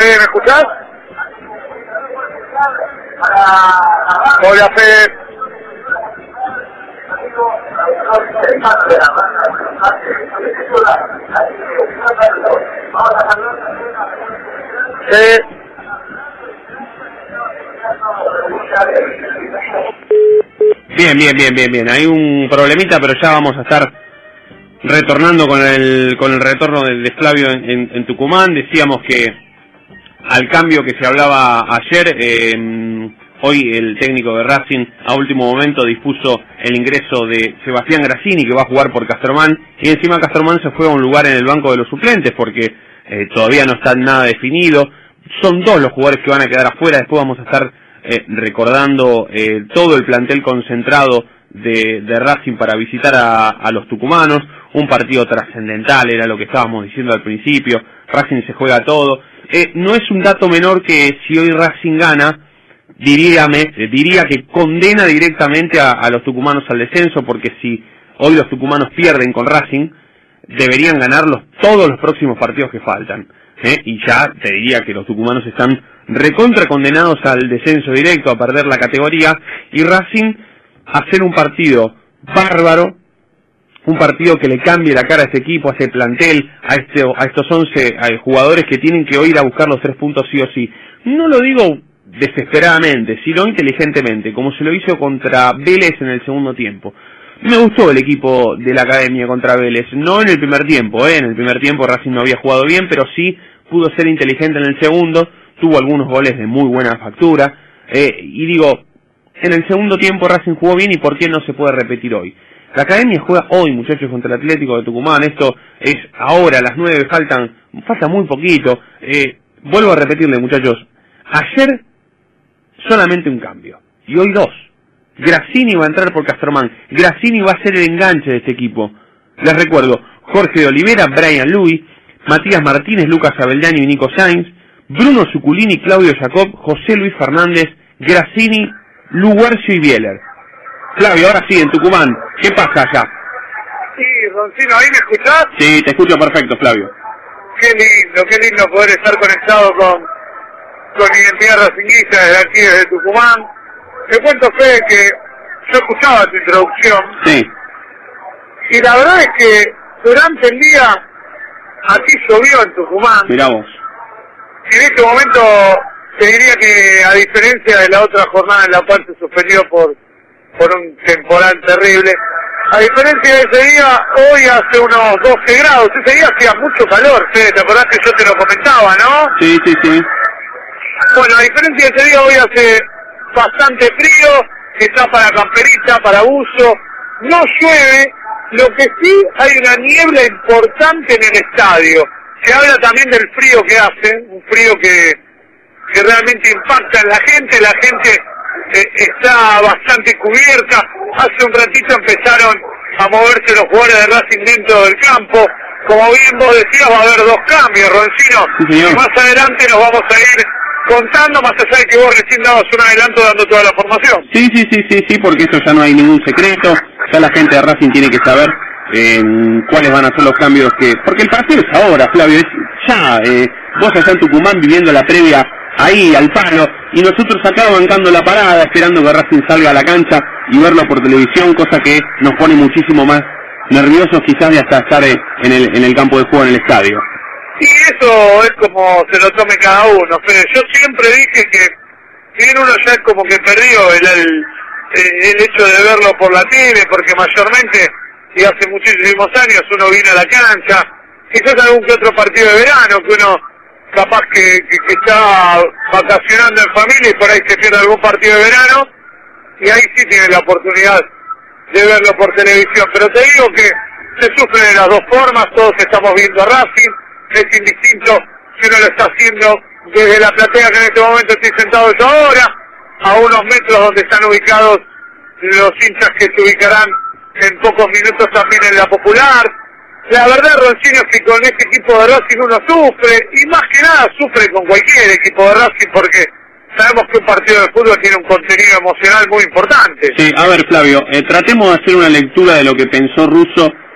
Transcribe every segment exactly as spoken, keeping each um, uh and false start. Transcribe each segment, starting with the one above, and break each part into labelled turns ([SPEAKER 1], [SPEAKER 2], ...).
[SPEAKER 1] Fede, ¿me escuchás? Hola, Fede. Fede.
[SPEAKER 2] Bien, bien, bien, bien, bien. Hay un problemita, pero ya vamos a estar retornando con el con el retorno de, de Flavio en, en, en Tucumán. Decíamos que al cambio que se hablaba ayer, eh, hoy el técnico de Racing a último momento dispuso el ingreso de Sebastián Grassini, que va a jugar por Castromán, y encima Castromán se fue a un lugar en el banco de los suplentes porque eh, todavía no está nada definido. Son dos los jugadores que van a quedar afuera. Después vamos a estar eh, recordando eh, todo el plantel concentrado de, de Racing para visitar a, a los tucumanos. Un partido trascendental, era lo que estábamos diciendo al principio. Racing se juega todo. Eh, no es un dato menor que si hoy Racing gana, diríame, eh, diría que condena directamente a, a los tucumanos al descenso, porque si hoy los tucumanos pierden con Racing, deberían ganarlos todos los próximos partidos que faltan. ¿eh? Y ya te diría que los tucumanos están recontra condenados al descenso directo, a perder la categoría, y Racing a hacer un partido bárbaro, un partido que le cambie la cara a este equipo, a este plantel, a este a estos once a jugadores que tienen que ir a buscar los tres puntos sí o sí. No lo digo desesperadamente, sino inteligentemente, como se lo hizo contra Vélez en el segundo tiempo. Me gustó el equipo de la academia contra Vélez, no en el primer tiempo, ¿eh? En el primer tiempo Racing no había jugado bien, pero sí pudo ser inteligente en el segundo, tuvo algunos goles de muy buena factura, eh, y digo, en el segundo tiempo Racing jugó bien, y ¿por qué no se puede repetir hoy? La academia juega hoy, muchachos, contra el Atlético de Tucumán. Esto es ahora, a las nueve, faltan, falta muy poquito. Eh, vuelvo a repetirle, muchachos, ayer solamente un cambio, y hoy dos. Grassini va a entrar por Castromán. Grassini va a ser el enganche de este equipo. Les recuerdo, Jorge de Olivera, Brian Luis, Matías Martínez, Lucas Abeldani y Nico Sainz, Bruno Zuculini, Claudio Jacob, José Luis Fernández, Grassini, Luguercio y Bieler. Flavio, ahora sí, en Tucumán, ¿qué pasa allá?
[SPEAKER 1] Sí, Roncino, ¿ahí me escuchás?
[SPEAKER 2] Sí, te escucho perfecto, Flavio.
[SPEAKER 1] Qué lindo, qué lindo poder estar conectado con, con Identidad Racinguista desde aquí, desde Tucumán. Te cuento, Fede, que yo escuchaba tu introducción.
[SPEAKER 2] Sí.
[SPEAKER 1] Y la verdad es que durante el día aquí llovió en Tucumán.
[SPEAKER 2] Mirá vos.
[SPEAKER 1] En este momento te diría que, a diferencia de la otra jornada en la cual se suspendió por por un temporal terrible, a diferencia de ese día, hoy hace unos doce grados. Ese día hacía mucho calor, Fede, ¿te acordás que yo te lo comentaba, no?
[SPEAKER 2] Sí, sí, sí.
[SPEAKER 1] Bueno, a diferencia de ese día, hoy hace bastante frío, está para camperita, para buzo, no llueve. Lo que sí, hay una niebla importante en el estadio. Se habla también del frío que hace, un frío que, que realmente impacta en la gente. La gente eh, está bastante cubierta. Hace un ratito empezaron a moverse los jugadores de Racing dentro del campo. Como bien vos decías, va a haber dos cambios, Roncino.
[SPEAKER 2] Sí,
[SPEAKER 1] y más adelante nos vamos a ir contando, más allá de que vos recién dabas un adelanto dando toda la formación.
[SPEAKER 2] Sí, sí, sí, sí, sí, porque eso ya no hay ningún secreto. Ya la gente de Racing tiene que saber eh, cuáles van a ser los cambios que... Porque el partido es ahora, Flavio, es ya. Eh, vos allá en Tucumán viviendo la previa ahí, al palo, y nosotros acá bancando la parada, esperando que Racing salga a la cancha y verlo por televisión, cosa que nos pone muchísimo más nerviosos quizás de hasta estar en el, en el campo de juego, en el estadio.
[SPEAKER 1] Y eso es como se lo tome cada uno, pero yo siempre dije que si bien uno ya es como que perdió el, el, el hecho de verlo por la tele, porque mayormente, y hace muchísimos años, uno viene a la cancha, quizás algún que otro partido de verano, que uno capaz que, que, que está vacacionando en familia y por ahí se pierde algún partido de verano, y ahí sí tiene la oportunidad de verlo por televisión. Pero te digo que se sufre de las dos formas, todos estamos viendo a Racing, es indistinto si uno lo está haciendo desde la platea que en este momento estoy sentado yo ahora, a unos metros donde están ubicados los hinchas que se ubicarán en pocos minutos también en la Popular. La verdad, Roncino, es que con este equipo de Racing uno sufre, y más que nada sufre con cualquier equipo de Racing, porque sabemos que un partido de fútbol tiene un contenido emocional muy importante.
[SPEAKER 2] Sí, a ver, Flavio, eh, tratemos de hacer una lectura de lo que pensó Russo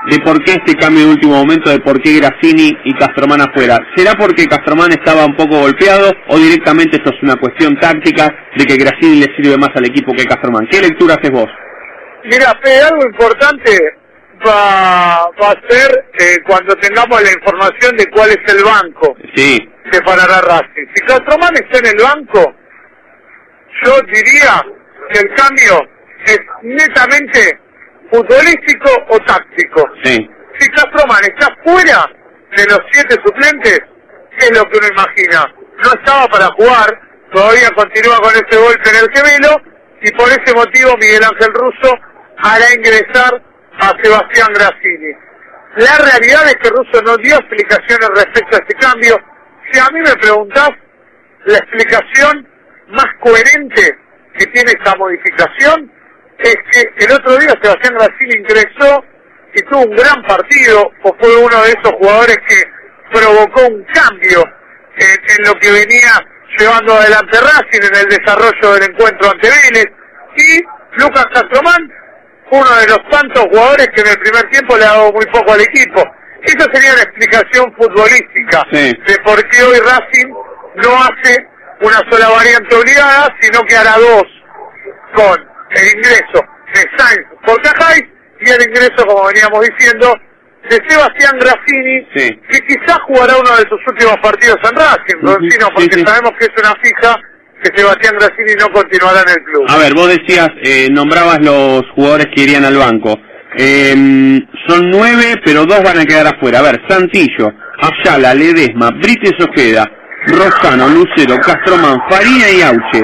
[SPEAKER 2] de por qué este cambio de último momento, de por qué Grassini y Castromán afuera. ¿Será porque Castromán estaba un poco golpeado o directamente esto es una cuestión táctica de que Grassini le sirve más al equipo que Castromán? ¿Qué lectura haces vos?
[SPEAKER 1] Mira, Fede, algo importante va, va a ser eh, cuando tengamos la información de cuál es el banco
[SPEAKER 2] sí.
[SPEAKER 1] que parará Racing. Si Castromán está en el banco, yo diría que el cambio es netamente futbolístico o táctico.
[SPEAKER 2] Sí.
[SPEAKER 1] Si Castromán está fuera de los siete suplentes, es lo que uno imagina. No estaba para jugar, todavía continúa con ese golpe en el gemelo, y por ese motivo Miguel Ángel Russo hará ingresar a Sebastián Grassini. La realidad es que Russo no dio explicaciones respecto a este cambio. Si a mí me preguntás, la explicación más coherente que tiene esta modificación es que el otro día Sebastián Grassini ingresó y tuvo un gran partido, o fue uno de esos jugadores que provocó un cambio en, en lo que venía llevando adelante Racing en el desarrollo del encuentro ante Vélez, y Lucas Castromán, uno de los tantos jugadores que en el primer tiempo le ha dado muy poco al equipo. Esa sería la explicación futbolística
[SPEAKER 2] sí.
[SPEAKER 1] de por qué hoy Racing no hace una sola variante obligada, sino que hará dos, con el ingreso de Sainz por Cajay y el ingreso, como veníamos diciendo, de Sebastián Grassini,
[SPEAKER 2] sí.
[SPEAKER 1] que quizás jugará uno de sus últimos partidos en Racing, uh-huh. Roncino, porque sí, sí. sabemos que es una fija que Sebastián Grassini no continuará en el club.
[SPEAKER 2] A ver, vos decías, eh, nombrabas los jugadores que irían al banco. Eh, son nueve, pero dos van a quedar afuera. A ver, Santillo, Ayala, Ledesma, Brites Ojeda, Rosano, Lucero, Castromán, Farina y Auche.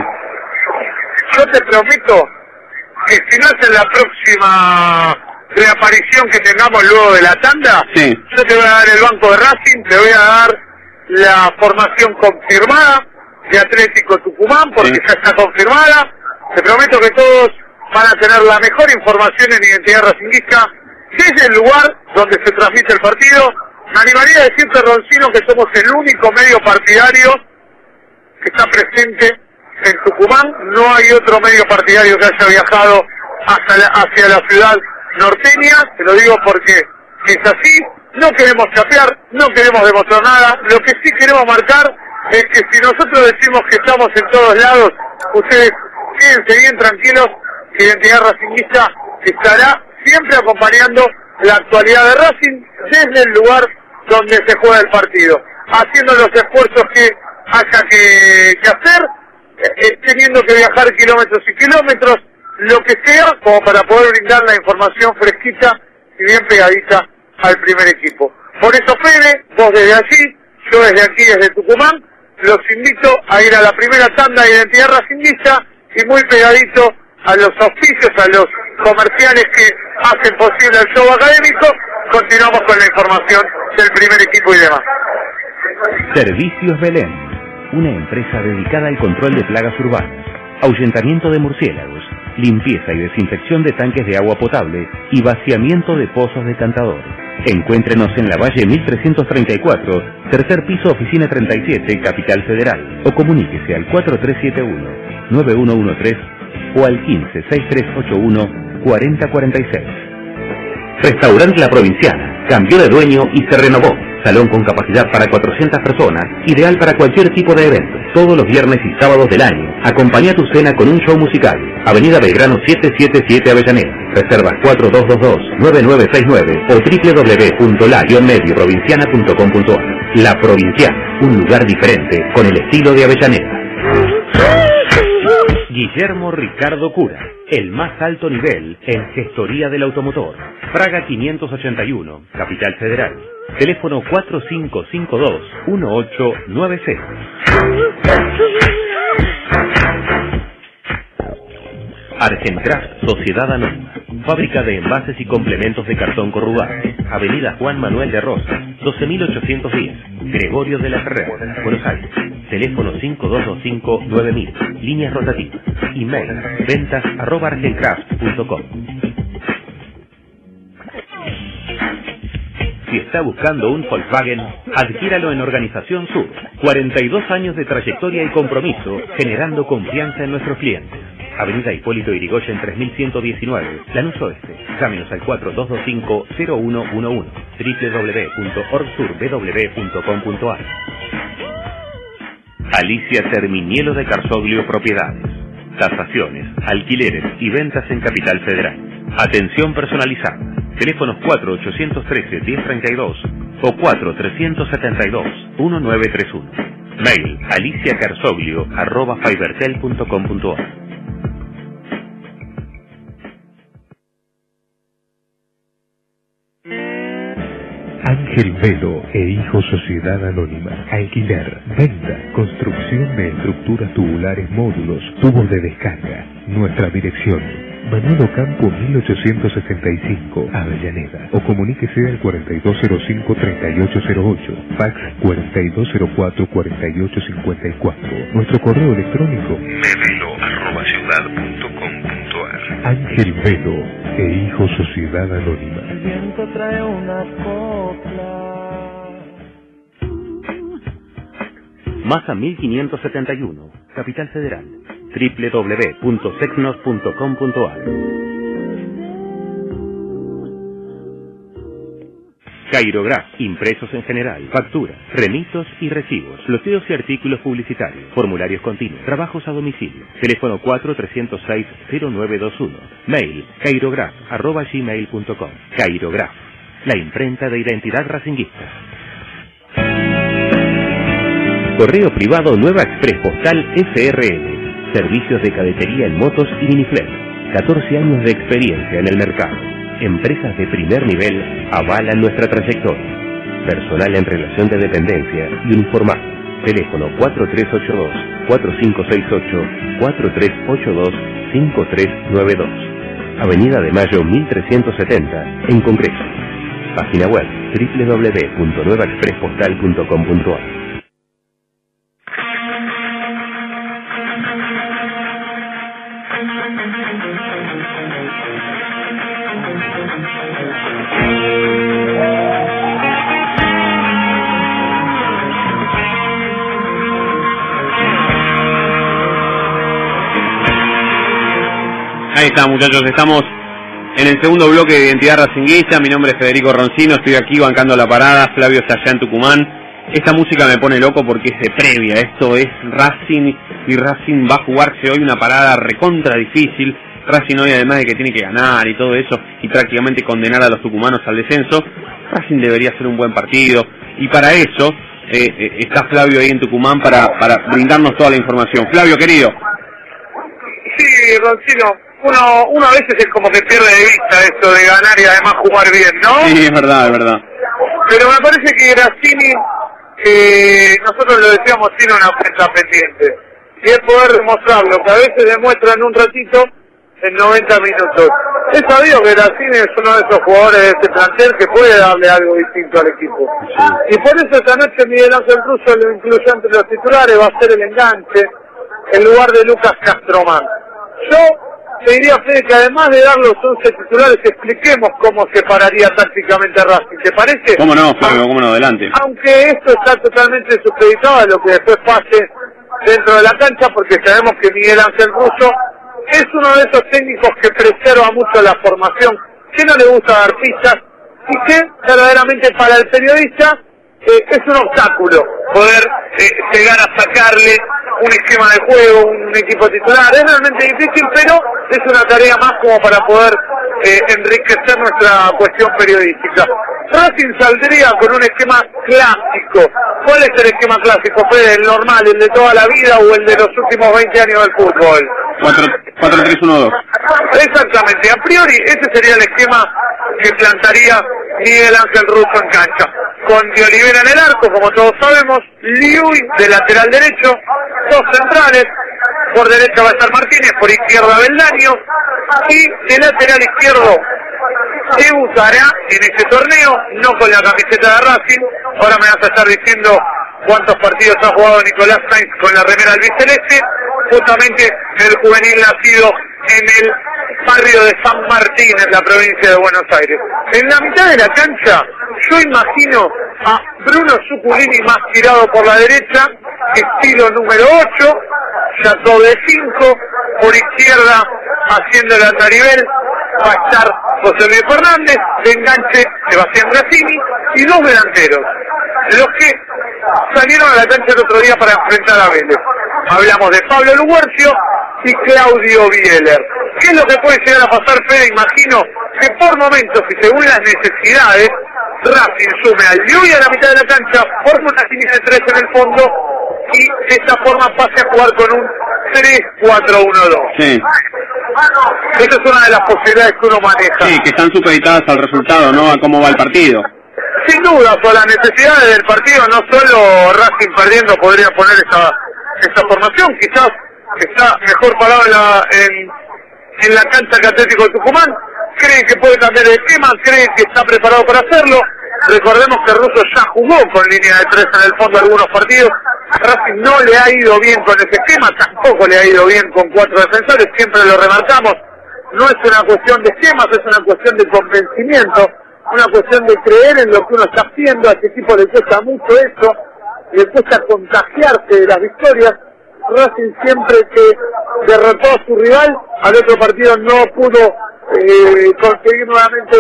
[SPEAKER 1] Yo te prometo que si no es en la próxima reaparición que tengamos luego de la tanda,
[SPEAKER 2] sí.
[SPEAKER 1] yo te voy a dar el banco de Racing, te voy a dar la formación confirmada de Atlético Tucumán, porque sí. ya está confirmada. Te prometo que todos van a tener la mejor información en identidad racinguista desde el lugar donde se transmite el partido. Me animaría a decirte, Roncino, que somos el único medio partidario que está presente en Tucumán. No hay otro medio partidario que haya viajado hacia la, hacia la ciudad norteña. Te lo digo porque es así. No queremos chapear, no queremos demostrar nada. Lo que sí queremos marcar es que si nosotros decimos que estamos en todos lados, ustedes quédense bien tranquilos, que Identidad Racinguista estará siempre acompañando la actualidad de Racing desde el lugar donde se juega el partido, haciendo los esfuerzos que haya que, que hacer, eh, teniendo que viajar kilómetros y kilómetros, lo que sea, como para poder brindar la información fresquita y bien pegadita al primer equipo. Por eso, Fede, vos desde allí, yo desde aquí, desde Tucumán, los invito a ir a la primera tanda de Identidad Racinguista y muy pegadito a los auspicios, a los comerciales que hacen posible el show académico. Continuamos con la información del primer equipo y demás.
[SPEAKER 3] Servicios Belén, una empresa dedicada al control de plagas urbanas, ahuyentamiento de murciélagos, limpieza y desinfección de tanques de agua potable y vaciamiento de pozos de cantador. Encuéntrenos en la Valle mil trescientos treinta y cuatro, tercer piso, oficina treinta y siete, Capital Federal, o comuníquese al cuatro tres siete uno, nueve uno uno tres o al quince, sesenta y tres ochenta y uno, cuarenta cuarenta y seis. Restaurante La Provinciana cambió de dueño y se renovó. Salón con capacidad para cuatrocientas personas, ideal para cualquier tipo de evento. Todos los viernes y sábados del año. Acompaña tu cena con un show musical. Avenida Belgrano setecientos setenta y siete, Avellaneda. Reservas cuatro dos dos dos, nueve nueve seis nueve o doble u doble u doble u punto la medio provinciana punto com punto a r. La Provinciana, un lugar diferente con el estilo de Avellaneda. Guillermo Ricardo Cura, el más alto nivel en gestoría del automotor. Praga quinientos ochenta y uno, Capital Federal. Teléfono cuatro cinco cinco dos, uno ocho nueve cero. Argencraft Sociedad Anónima, fábrica de envases y complementos de cartón corrugado. Avenida Juan Manuel de Rosas, doce mil ochocientos diez, Gregorio de la Ferrera, Buenos Aires. Teléfono cinco dos dos cinco, nueve mil, líneas rotativas. Email, ventas arroba argencraft punto com. Si está buscando un Volkswagen, adquíralo en Organización Sur. cuarenta y dos años de trayectoria y compromiso, generando confianza en nuestros clientes. Avenida Hipólito Yrigoyen tres mil ciento diecinueve, Lanús Oeste. Llámenos al cuatro dos dos cinco cero uno uno uno, doble u doble u doble u punto orgsur b w punto com punto a r. Alicia Terminielo de Carsoglio Propiedades. Tasaciones, alquileres y ventas en Capital Federal. Atención personalizada. Teléfonos cuatro ocho uno tres, uno cero tres dos o cuatro tres siete dos, uno nueve tres uno. Mail aliciacarsoglio arroba fibertel punto com punto a r.
[SPEAKER 4] Ángel Velo e Hijo Sociedad Anónima. Alquiler, venta, construcción de estructuras tubulares, módulos, tubos de descarga. Nuestra dirección: Manuel Ocampo mil ochocientos sesenta y cinco, Avellaneda. O comuníquese al cuarenta y dos cero cinco, treinta y ocho cero ocho. Fax cuarenta y dos cero cuatro, cuarenta y ocho cincuenta y cuatro. Nuestro correo electrónico: mevelo arroba ciudad punto com punto a r. Ángel Velo e Hijo Sociedad Anónima.
[SPEAKER 5] El viento trae una copla.
[SPEAKER 3] Maza mil quinientos setenta y uno, Capital Federal. doble u doble u doble u punto secnos punto com punto a r. Cairograph, impresos en general, facturas, remitos y recibos, loteos y artículos publicitarios, formularios continuos, trabajos a domicilio. Teléfono cuatro tres cero seis, cero nueve dos uno. Mail cairograph arroba gmail punto com. Cairograph, la imprenta de identidad racinguista. Correo privado Nueva Express Postal S R L. Servicios de cadetería en motos y miniflex. catorce años de experiencia en el mercado. Empresas de primer nivel avalan nuestra trayectoria. Personal en relación de dependencia y uniformado. Teléfono cuatro tres ocho dos, cuatro cinco seis ocho, cuatro tres ocho dos, cinco tres nueve dos. Avenida de Mayo mil trescientos setenta, en Congreso. Página web doble u doble u doble u punto nueva express postal punto com punto a r.
[SPEAKER 2] Ahí está, muchachos, estamos en el segundo bloque de Identidad Racinguista. Mi nombre es Federico Roncino, estoy aquí bancando la parada. Flavio está allá en Tucumán. Esta música me pone loco porque es de previa. Esto es Racing, y Racing va a jugarse hoy una parada recontra difícil. Racing hoy, además de que tiene que ganar y todo eso, y prácticamente condenar a los tucumanos al descenso, Racing debería ser un buen partido. Y para eso eh, eh, está Flavio ahí en Tucumán para, para brindarnos toda la información. Flavio, querido.
[SPEAKER 1] Sí, Roncino. Uno, uno a veces es como que pierde de vista esto de ganar y además jugar bien, ¿no?
[SPEAKER 2] Sí, es verdad, es verdad.
[SPEAKER 1] Pero me parece que Grassini, eh, nosotros lo decíamos, tiene una cuenta pendiente. Y es poder demostrarlo, que a veces demuestra en un ratito, en noventa minutos. Es sabido que Grassini es uno de esos jugadores de este plantel que puede darle algo distinto al equipo. Sí. Y por eso esta noche Miguel Ángel Russo lo incluyó entre los titulares, va a ser el enganche, en lugar de Lucas Castromán. Yo te diría, Fede, que además de dar los once titulares, expliquemos cómo se pararía tácticamente a Racing. ¿Te parece?
[SPEAKER 2] ¿Cómo no, Flavio? ¿Cómo no? Adelante.
[SPEAKER 1] Aunque esto está totalmente supeditado a lo que después pase dentro de la cancha, porque sabemos que Miguel Ángel Russo es uno de esos técnicos que preserva mucho la formación, que no le gusta dar pistas, y que verdaderamente para el periodista eh, es un obstáculo poder eh, llegar a sacarle un esquema de juego, un equipo titular. Es realmente difícil, pero es una tarea más como para poder eh, enriquecer nuestra cuestión periodística. Racing saldría con un esquema clásico. ¿Cuál es el esquema clásico, Fede? ¿El normal, el de toda la vida o el de los últimos veinte años del fútbol?
[SPEAKER 2] cuatro tres uno dos.
[SPEAKER 1] Exactamente. A priori, ese sería el esquema que plantaría Miguel Ángel Russo en cancha. Con De Olivera en el arco, como todos sabemos, Liuy de lateral derecho, dos centrales, por derecha va a estar Martínez, por izquierda Beldaño, y de lateral izquierdo debutará en este torneo, no con la camiseta de Racing. Ahora me vas a estar diciendo cuántos partidos ha jugado Nicolás Sainz con la remera albiceleste, justamente el juvenil nacido en el barrio de San Martín, en la provincia de Buenos Aires. En la mitad de la cancha, yo imagino a Bruno Zuculini más tirado por la derecha, estilo número ocho, Jacob de cinco, Por izquierda, haciendo el andarivel, va a estar José Luis Fernández, de enganche Sebastián Grassini y dos delanteros, los que salieron a la cancha el otro día para enfrentar a Vélez. Hablamos de Pablo Luguercio y Claudio Bieler. ¿Qué es lo que puede llegar a pasar, Fede? Imagino que por momentos y según las necesidades, Racing sume al Diuy a la mitad de la cancha, forma una línea de tres en el fondo y de esta forma pase a jugar con un tres cuatro uno dos.
[SPEAKER 2] Sí.
[SPEAKER 1] Esa es una de las posibilidades que uno maneja.
[SPEAKER 2] Sí, que están supeditadas al resultado, no a cómo va el partido.
[SPEAKER 1] Sin duda, por las necesidades del partido, no solo Racing perdiendo podría poner esta, esta formación, quizás está mejor parado en la, en, en la cancha que Atlético de Tucumán, cree que puede cambiar el esquema, cree que está preparado para hacerlo. Recordemos que Russo ya jugó con línea de tres en el fondo algunos partidos. Racing no le ha ido bien con ese esquema, tampoco le ha ido bien con cuatro defensores, siempre lo remarcamos. No es una cuestión de esquemas, es una cuestión de convencimiento, una cuestión de creer en lo que uno está haciendo. A este equipo le cuesta mucho eso, le cuesta contagiarse de las victorias. Racing siempre que derrotó a su rival, al otro partido no pudo eh, conseguir nuevamente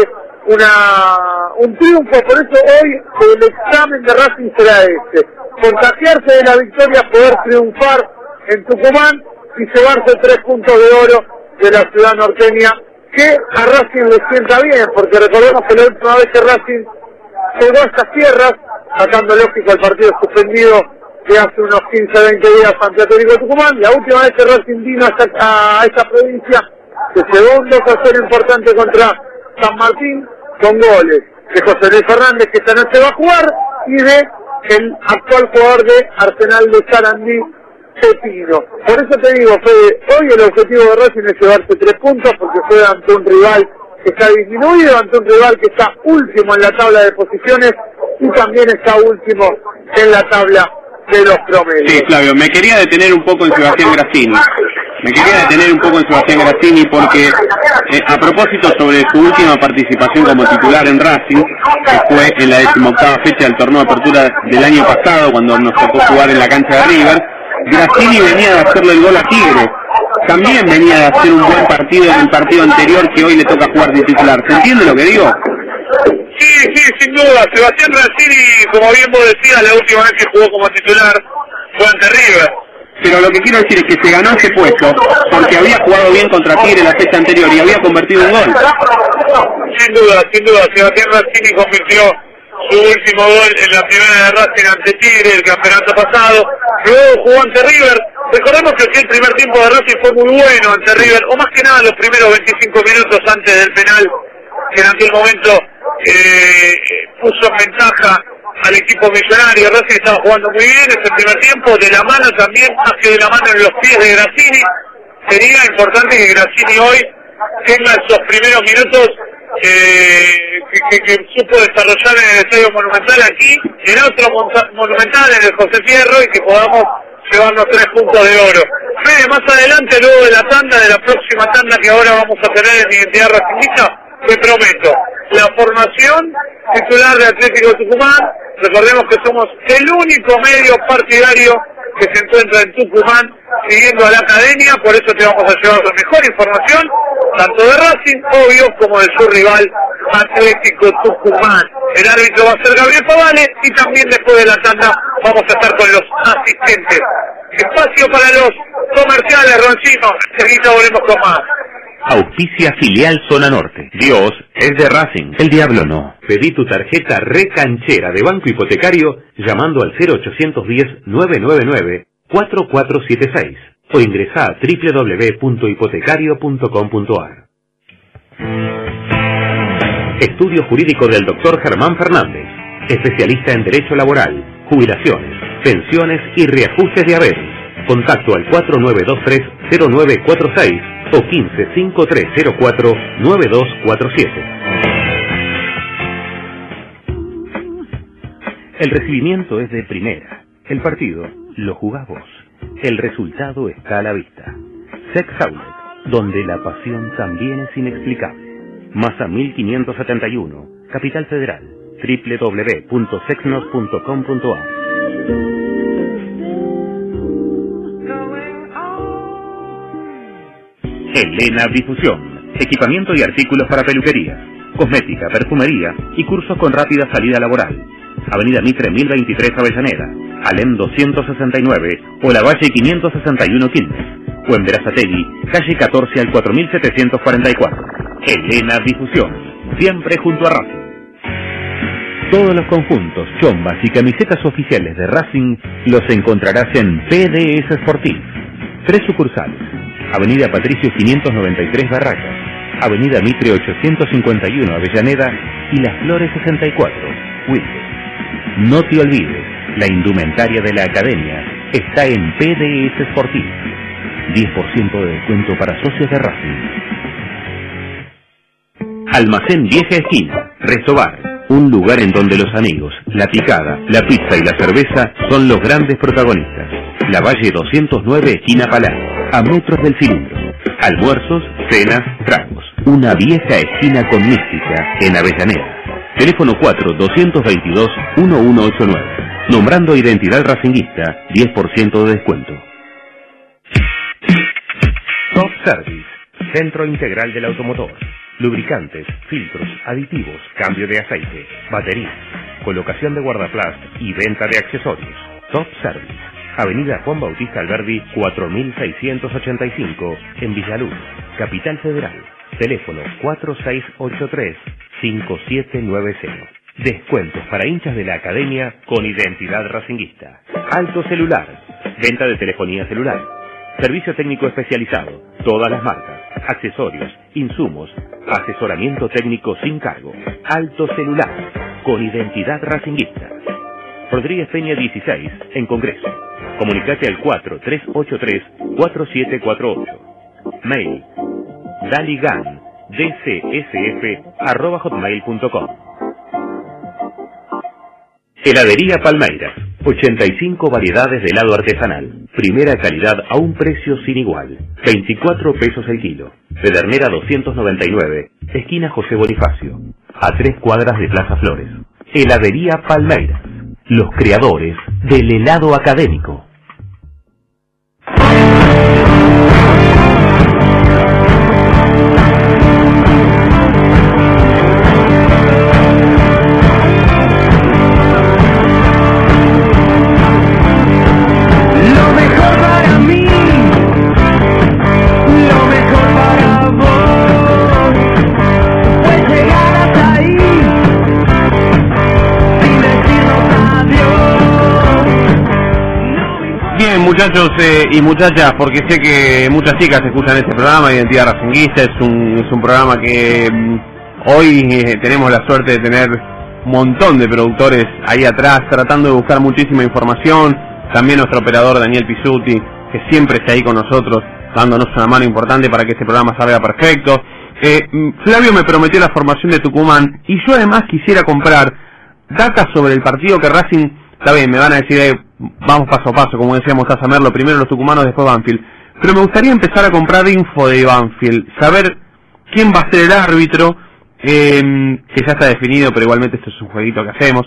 [SPEAKER 1] una un triunfo. Por eso hoy el examen de Racing será este: contagiarse de la victoria, poder triunfar en Tucumán y llevarse tres puntos de oro de la ciudad norteña, que a Racing le sienta bien, porque recordemos que la última vez que Racing llegó a estas tierras, sacando lógico el partido suspendido de hace unos quince a veinte días ante Atlético de Tucumán, la última vez que Racing vino a esta, a esta provincia, se llevó un dos a cero importante contra San Martín, con goles de José Luis Fernández, que esta noche va a jugar, y de el actual jugador de Arsenal de Sarandí, Pepino. Por eso te digo, Fede, hoy el objetivo de Racing es llevarse tres puntos, porque juega ante un rival que está disminuido, ante un rival que está último en la tabla de posiciones y también está último en la tabla de los promedios.
[SPEAKER 2] Sí, Flavio, me quería detener un poco en Sebastián Grassini. Me quería detener un poco en Sebastián Grassini porque, eh, a propósito sobre su última participación como titular en Racing, que fue en la decimoctava fecha del torneo de apertura del año pasado, cuando nos tocó jugar en la cancha de River, Grassini venía de hacerle el gol a Tigre. También venía de hacer un buen partido en el partido anterior que hoy le toca jugar de titular. ¿Se entiende lo que digo?
[SPEAKER 1] Sí, sí, sin duda. Sebastián Grassini, como bien vos decías, la última vez que jugó como titular fue ante River.
[SPEAKER 2] Pero lo que quiero decir es que se ganó ese puesto porque había jugado bien contra Tigre la fecha anterior y había convertido un gol.
[SPEAKER 1] Sin duda, sin duda. Sebastián Grassini convirtió su último gol en la primera de Racing ante Tigre el campeonato pasado. Luego jugó ante River. Recordemos que el primer tiempo de Racing fue muy bueno ante River, o más que nada los primeros veinticinco minutos antes del penal, que en aquel momento eh, puso en ventaja al equipo millonario. Racing estaba jugando muy bien ese primer tiempo, de la mano también, más que de la mano en los pies de Grassini. Sería importante que Grassini hoy tenga esos primeros minutos eh, que, que, que supo desarrollar en el Estadio Monumental aquí, en otro Monumental, en el José Fierro, y que podamos llevarnos tres puntos de oro. Fede, más adelante, luego de la tanda, de la próxima tanda que ahora vamos a tener en Identidad Racingista, te prometo, la formación titular de Atlético de Tucumán. Recordemos que somos el único medio partidario que se encuentra en Tucumán siguiendo a la academia, por eso te vamos a llevar la mejor información, tanto de Racing, obvio, como de su rival Atlético Tucumán. El árbitro va a ser Gabriel Favale y también después de la tanda vamos a estar con los asistentes. Espacio para los comerciales, Roncino, enseguida volvemos con más.
[SPEAKER 3] Auspicia Filial Zona Norte. Dios es de Racing, el diablo no. Pedí tu tarjeta recanchera de Banco Hipotecario llamando al cero ochocientos diez, nueve nueve nueve, cuatro cuatro siete seis o ingresa a doble u doble u doble u punto hipotecario punto com punto a r. Estudio jurídico del doctor Germán Fernández, especialista en Derecho Laboral, Jubilaciones, Pensiones y Reajustes de Haberes. Contacto al cuatro nueve dos tres, cero nueve cuatro seis o quince, cincuenta y tres cero cuatro, nueve dos cuatro siete. El recibimiento es de primera. El partido lo jugás vos. El resultado está a la vista. Sex Outlet, donde la pasión también es inexplicable. Masa mil quinientos setenta y uno, Capital Federal. doble u doble u doble u punto sexnos punto com punto a r. Elena Difusión, equipamiento y artículos para peluquería, cosmética, perfumería y cursos con rápida salida laboral. Avenida Mitre mil veintitrés Avellaneda, Alem doscientos sesenta y nueve o La Valle quinientos sesenta y uno Quilmes, o en Berazategui, calle catorce al cuatro mil setecientos cuarenta y cuatro. Elena Difusión, siempre junto a Racing. Todos los conjuntos, chombas y camisetas oficiales de Racing los encontrarás en P D S Sportif. Tres sucursales: Avenida Patricio quinientos noventa y tres Barracas, Avenida Mitre ochocientos cincuenta y uno Avellaneda y Las Flores sesenta y cuatro, Wilde. No te olvides, la indumentaria de la academia está en P D S Sportif. diez por ciento de descuento para socios de Racing. Almacén Vieja Esquina, Restobar, un lugar en donde los amigos, la picada, la pizza y la cerveza son los grandes protagonistas. La Valle doscientos nueve, esquina Palá, a metros del cilindro. Almuerzos, cenas, tragos. Una vieja esquina con mística en Avellaneda. Teléfono cuatro, doscientos veintidós, uno uno ocho nueve. Nombrando identidad racinguista, diez por ciento de descuento. Top Service, centro integral del automotor. Lubricantes, filtros, aditivos, cambio de aceite, baterías, colocación de guardaplast y venta de accesorios. Top Service, Avenida Juan Bautista Alberdi, cuatro mil seiscientos ochenta y cinco, en Villaluz, Capital Federal. Teléfono cuatro seis ocho tres, cinco siete nueve cero. Descuentos para hinchas de la academia con identidad racinguista. Alto Celular, venta de telefonía celular. Servicio técnico especializado, todas las marcas, accesorios, insumos, asesoramiento técnico sin cargo. Alto Celular, con identidad racinguista. Rodríguez Peña dieciséis, en Congreso. Comunicate al cuatro tres ocho tres, cuatro siete cuatro ocho. Mail, daligan, d c s f, arroba hotmail punto com. Heladería Palmeiras, ochenta y cinco variedades de helado artesanal. Primera calidad a un precio sin igual. veinticuatro pesos el kilo. Pedernera doscientos noventa y nueve, esquina José Bonifacio, a tres cuadras de Plaza Flores. Heladería Palmeiras, los creadores del helado académico.
[SPEAKER 2] Muchachos eh, y muchachas, porque sé que muchas chicas escuchan este programa, Identidad Racinguista. Es un, es un programa que mm, hoy eh, tenemos la suerte de tener un montón de productores ahí atrás tratando de buscar muchísima información. También nuestro operador Daniel Pisuti, que siempre está ahí con nosotros dándonos una mano importante para que este programa salga perfecto. eh, Flavio me prometió la formación de Tucumán y yo además quisiera comprar datas sobre el partido que Racing, está bien, me van a decir eh, vamos paso a paso, como decíamos a Merlo, primero los tucumanos, después Banfield, pero me gustaría empezar a comprar info de Banfield, saber quién va a ser el árbitro, eh, que ya está definido, pero igualmente esto es un jueguito que hacemos,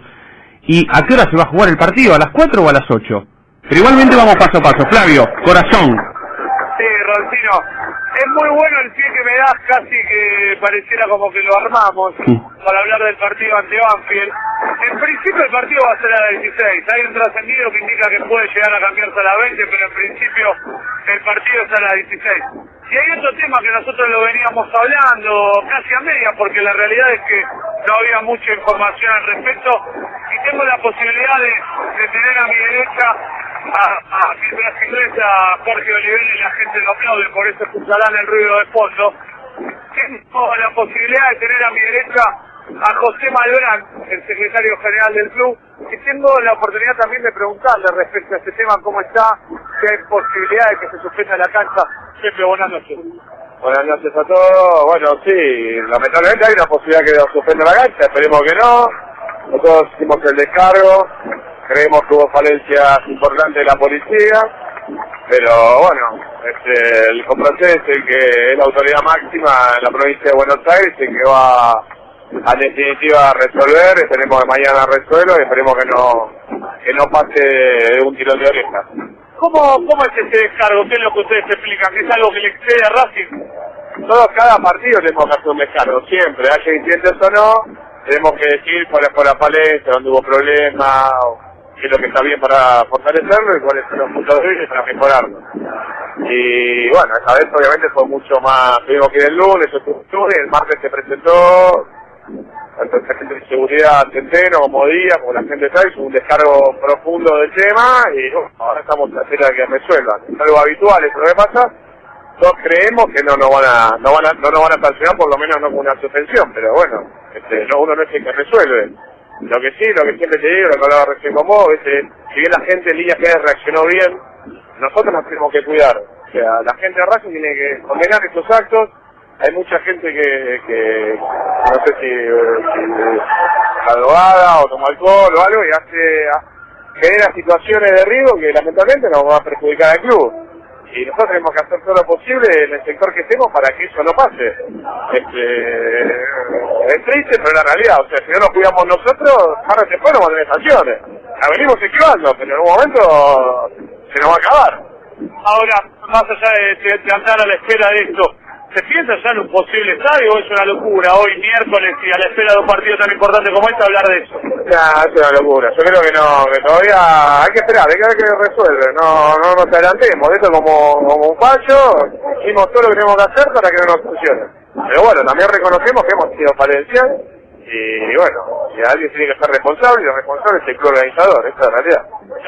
[SPEAKER 2] y a qué hora se va a jugar el partido, a las cuatro o a las ocho, pero igualmente vamos paso a paso. Flavio, corazón.
[SPEAKER 1] Sí, Roncino, es muy bueno el pie que me das, casi que pareciera como que lo armamos, sí, para hablar del partido ante Banfield. En principio el partido va a ser a la dieciséis, hay un trascendido que indica que puede llegar a cambiarse a la veinte, pero en principio el partido es a la dieciséis. Y hay otro tema que nosotros lo veníamos hablando casi a media, porque la realidad es que no había mucha información al respecto, y tengo la posibilidad de, de tener a mi derecha a, a mi brasilera Jorge Oliveira, y la gente lo aplaude, por eso escucharán el ruido de fondo. Tengo la posibilidad de tener a mi derecha a José Malbrán, el secretario general del club, y tengo la oportunidad también de preguntarle respecto a este tema, cómo está, si hay posibilidad de que se suspenda la cancha. Pepe, buenas noches.
[SPEAKER 6] Buenas noches a todos. Bueno, sí, lamentablemente hay una posibilidad que nos suspenda la cancha, esperemos que no. Nosotros hicimos el descargo, creemos que hubo falencias importantes de la policía, pero bueno, este, el Comproces, el que es la autoridad máxima en la provincia de Buenos Aires, el que va a definitiva a resolver. Esperemos que mañana resuelva y esperemos que no que no pase un tirón de orejas.
[SPEAKER 1] ¿Cómo, ¿Cómo es ese descargo? ¿Qué es lo que ustedes explican? ¿Que es algo que le excede a Racing?
[SPEAKER 6] Todos, cada partido tenemos que hacer un descargo, siempre, haya incidentes o no, tenemos que decir cuál fue la palestra, dónde hubo problemas, qué es lo que está bien para fortalecerlo y cuáles son los puntos débiles para mejorarlo. Y bueno, esta vez obviamente fue mucho más, tuvimos que ir el lunes, yo estuve el lunes, el martes se presentó, entonces la gente de seguridad Centeno, como Díaz, como la gente está, hizo un descargo profundo del tema y bueno, ahora estamos a la espera de que resuelvan. Es algo habitual, eso es lo que pasa. Todos creemos que no nos van a, no van a, no nos van a sancionar, por lo menos no con una suspensión, pero bueno, este, no, uno no es el que resuelve. Lo que sí, lo que siempre te digo, lo que hablaba recién con vos, es que si bien la gente en líneas generales reaccionó bien, nosotros nos tenemos que cuidar. O sea, la gente de Racing tiene que condenar estos actos. Hay mucha gente que, que no sé si, si está drogada o toma alcohol o algo y hace, genera situaciones de riesgo que lamentablemente nos va a perjudicar al club. Y nosotros tenemos que hacer todo lo posible en el sector que estemos para que eso no pase. Este, es triste, pero es la realidad. O sea, si no nos cuidamos nosotros, ahora después no vamos a tener sanciones. La venimos esquivando, pero en algún momento se nos va a acabar.
[SPEAKER 1] Ahora, más allá de, de, de andar a la espera de esto, ¿se piensa ya en un posible estadio o es una locura hoy miércoles y a la espera de un partido tan importante como este hablar de eso?
[SPEAKER 6] Nah, es una locura. Yo creo que no, que todavía hay que esperar, hay que ver que resuelve. No, no nos adelantemos. Esto como, como un fallo, hicimos todo lo que tenemos que hacer para que no nos funcione. Pero bueno, también reconocemos que hemos sido falencias y bueno, si alguien tiene que ser responsable y el responsable es el club organizador, esa es la realidad.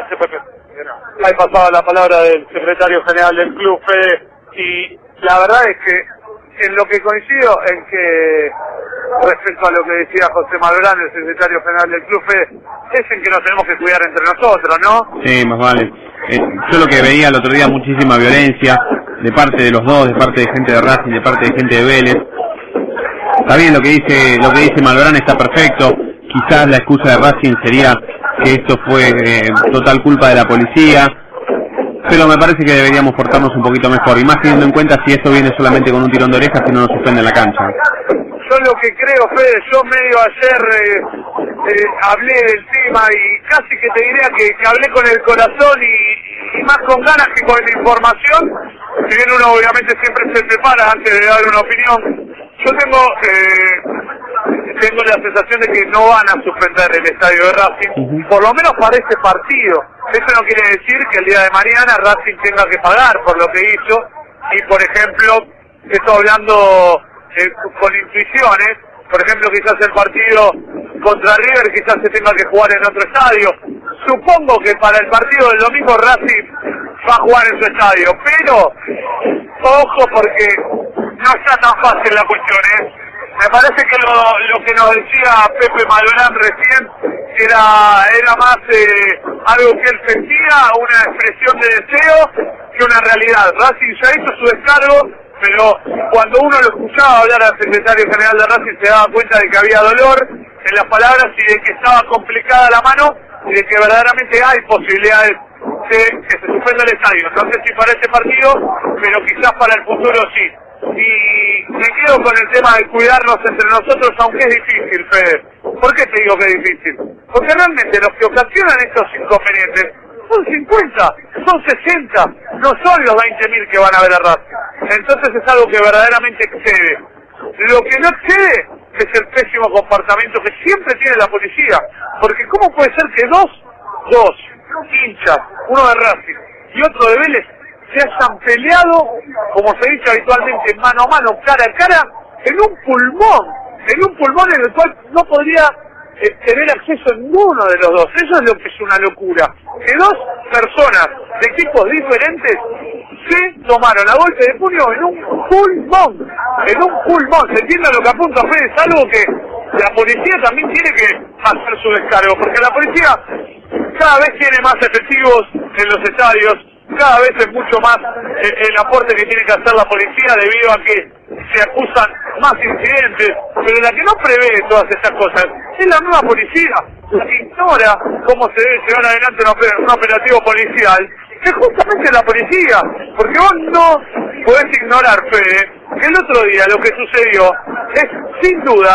[SPEAKER 1] Ahí pasaba la palabra del secretario general del club, Fede, y la verdad es que en lo que coincido en que respecto a lo que decía José Malbrán, el secretario general del club, es en que nos tenemos que cuidar entre nosotros, ¿no?
[SPEAKER 2] Sí, más vale. Eh, yo lo que veía el otro día, muchísima violencia de parte de los dos, de parte de gente de Racing, de parte de gente de Vélez. Está bien lo que dice lo que dice Malbrán, está perfecto. Quizás la excusa de Racing sería que esto fue eh, total culpa de la policía, pero me parece que deberíamos portarnos un poquito mejor, y más teniendo en cuenta si esto viene solamente con un tirón de orejas, si no nos suspende la cancha.
[SPEAKER 1] Yo lo que creo, Fede, yo medio ayer eh, eh, hablé del tema y casi que te diría que, que hablé con el corazón y, y más con ganas que con la información, si bien uno obviamente siempre se prepara antes de dar una opinión. Yo tengo eh, tengo la sensación de que no van a suspender el estadio de Racing, uh-huh. por lo menos para este partido. Eso no quiere decir que el día de mañana Racing tenga que pagar por lo que hizo, y por ejemplo, estoy hablando eh, con intuiciones, por ejemplo quizás el partido contra River quizás se tenga que jugar en otro estadio. Supongo que para el partido del domingo Racing va a jugar en su estadio, pero ojo porque no está tan fácil la cuestión, ¿eh? Me parece que lo, lo que nos decía Pepe Malbrán recién era era más eh, algo que él sentía, una expresión de deseo, que una realidad. Racing ya hizo su descargo, pero cuando uno lo escuchaba hablar al secretario general de Racing se daba cuenta de que había dolor en las palabras y de que estaba complicada la mano y de que verdaderamente hay posibilidades de que se suspenda el estadio. No sé si para este partido, pero quizás para el futuro sí. Y me quedo con el tema de cuidarnos entre nosotros, aunque es difícil, Fede. ¿Por qué te digo que es difícil? Porque realmente los que ocasionan estos inconvenientes son cincuenta, son sesenta, no son los veinte mil que van a ver a Racing. Entonces es algo que verdaderamente excede. Lo que no excede es el pésimo comportamiento que siempre tiene la policía. Porque ¿cómo puede ser que dos, dos hinchas, uno de Racing y otro de Vélez, se hayan peleado, como se dice habitualmente, mano a mano, cara a cara, en un pulmón, en un pulmón en el cual no podría eh, tener acceso ninguno de los dos? Eso es lo que es una locura. Que dos personas de equipos diferentes se tomaron a golpe de puño en un pulmón, en un pulmón. ¿Se entiende lo que apunta Fede? Es algo que la policía también tiene que hacer su descargo, porque la policía cada vez tiene más efectivos en los estadios, cada vez es mucho más eh, el aporte que tiene que hacer la policía debido a que se acusan más incidentes, pero la que no prevé todas estas cosas es la nueva policía, la que ignora cómo se debe llevar adelante un, un operativo policial, que es justamente la policía, porque vos no podés ignorar, Fede, que el otro día lo que sucedió es sin duda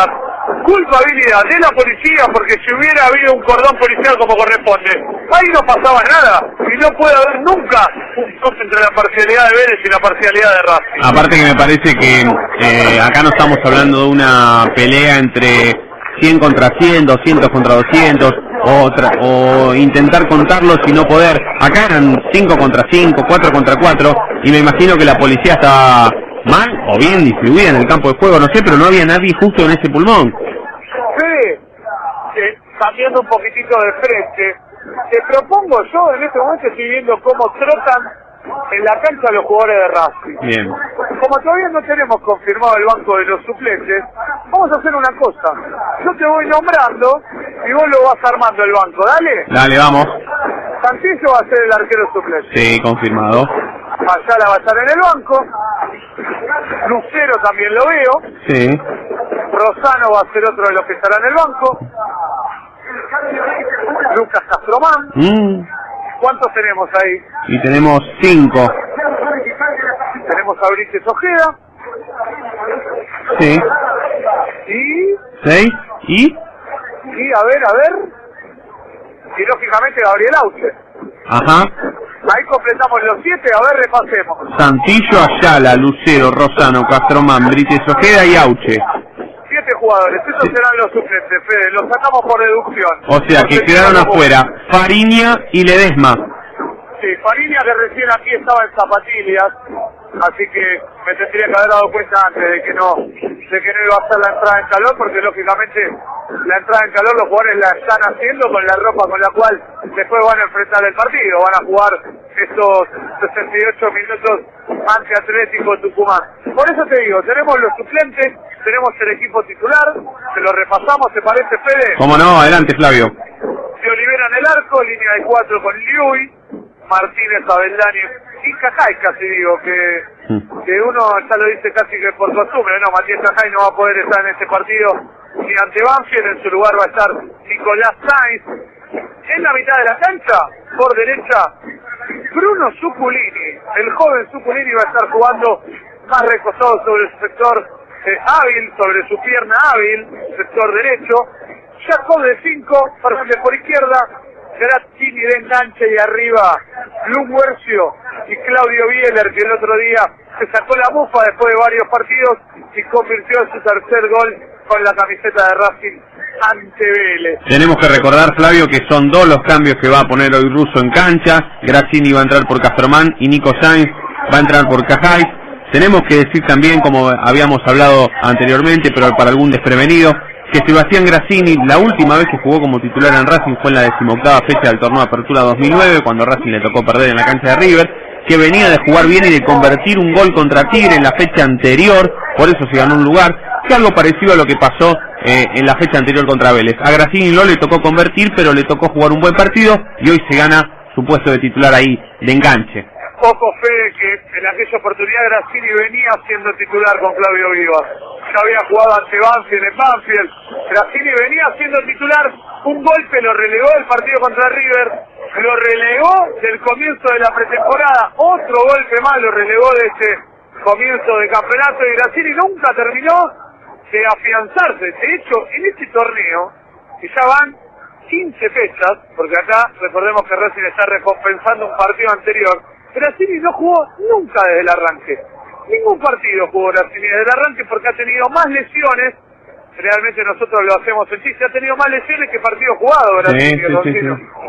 [SPEAKER 1] culpabilidad de la policía, porque si hubiera habido un cordón policial como corresponde, ahí no pasaba nada, y no puede haber nunca un choque entre la parcialidad de Vélez y la parcialidad de Racing.
[SPEAKER 2] Aparte que me parece que eh, acá no estamos hablando de una pelea entre cien contra cien, doscientos contra doscientos, o, o intentar contarlos y no poder. Acá eran cinco contra cinco, cuatro contra cuatro, y me imagino que la policía estaba mal o bien distribuida en el campo de juego, no sé, pero no había nadie justo en ese pulmón.
[SPEAKER 1] Sí, eh, cambiando un poquitito de frente, te propongo yo, en este momento estoy viendo cómo trotan en la cancha los jugadores de Racing.
[SPEAKER 2] Bien.
[SPEAKER 1] Como todavía no tenemos confirmado el banco de los suplentes, vamos a hacer una cosa. Yo te voy nombrando y vos lo vas armando el banco, dale.
[SPEAKER 2] Dale, vamos.
[SPEAKER 1] Santillo va a ser el arquero suplente.
[SPEAKER 2] Sí, confirmado.
[SPEAKER 1] Ayala va a estar en el banco. Lucero también lo veo.
[SPEAKER 2] Sí.
[SPEAKER 1] Rosano va a ser otro de los que estará en el banco. Lucas Castromán.
[SPEAKER 2] Mm.
[SPEAKER 1] ¿Cuántos tenemos ahí?
[SPEAKER 2] Y tenemos cinco.
[SPEAKER 1] Tenemos a Brites Ojeda.
[SPEAKER 2] Sí.
[SPEAKER 1] Y...
[SPEAKER 2] ¿Seis? ¿Y?
[SPEAKER 1] Y a ver, a ver. Y lógicamente Gabriel Auche.
[SPEAKER 2] Ajá.
[SPEAKER 1] Ahí completamos los siete, a ver, repasemos.
[SPEAKER 2] Santillo, Ayala, Lucero, Rosano, Castromán, Brites Ojeda y Auche.
[SPEAKER 1] Siete jugadores, esos sí. Serán los suplentes, Fede, los sacamos por deducción.
[SPEAKER 2] O sea, que quedaron afuera Fariña y Ledesma.
[SPEAKER 1] Sí, Fariña que recién aquí estaba en zapatillas, así que me tendría que haber dado cuenta antes de que no de que no iba a hacer la entrada en calor, porque lógicamente la entrada en calor los jugadores la están haciendo con la ropa con la cual después van a enfrentar el partido, van a jugar estos sesenta y ocho minutos ante Atlético Tucumán. Por eso te digo, tenemos los suplentes, tenemos el equipo titular, se lo repasamos, ¿te parece, Fede?
[SPEAKER 2] ¿Cómo no? Adelante, Flavio.
[SPEAKER 1] Se Olivera en el arco, línea de cuatro con Liuy, Martínez, Abeldaño y Cajay, casi digo, que, que uno ya lo dice casi que por costumbre, no, Matías Cajay no va a poder estar en este partido ni ante Banfield, en su lugar va a estar Nicolás Sainz. En la mitad de la cancha, por derecha, Bruno Zuculini, el joven Zuculini va a estar jugando más recostado sobre su sector eh, hábil, sobre su pierna hábil, sector derecho. Jacob de cinco, Fernández por izquierda, Grazzini de enganche y arriba Luguercio y Claudio Bieler, que el otro día se sacó la bufa después de varios partidos y convirtió su tercer gol con la camiseta de Racing ante Vélez.
[SPEAKER 2] Tenemos que recordar, Flavio, que son dos los cambios que va a poner hoy Russo en cancha. Grazzini va a entrar por Castromán y Nico Sainz va a entrar por Cajay. Tenemos que decir también, como habíamos hablado anteriormente, pero para algún desprevenido, que Sebastián Grazzini, la última vez que jugó como titular en Racing fue en la decimoctava fecha del torneo de Apertura dos mil nueve, cuando Racing le tocó perder en la cancha de River, que venía de jugar bien y de convertir un gol contra Tigre en la fecha anterior, por eso se ganó un lugar, que algo parecido a lo que pasó eh, en la fecha anterior contra Vélez. A Grazzini no le tocó convertir, pero le tocó jugar un buen partido y hoy se gana su puesto de titular ahí, de enganche.
[SPEAKER 1] Poco fe que en aquella oportunidad Grazzini venía siendo titular con Claudio Vivas. Ya había jugado ante Banfield en Banfield. Grazzini venía siendo titular, un golpe lo relegó del partido contra River, lo relegó del comienzo de la pretemporada, otro golpe más lo relegó de este comienzo de campeonato y Grazzini nunca terminó de afianzarse. De hecho, en este torneo, que ya van quince fechas, porque acá recordemos que Racing está recompensando un partido anterior, Grazzini no jugó nunca desde el arranque. Ningún partido jugó Grazzini desde el arranque porque ha tenido más lesiones. Realmente nosotros lo hacemos en chiste. Ha tenido más lesiones que partidos jugados Grazzini.
[SPEAKER 2] Sí, sí, sí, sí.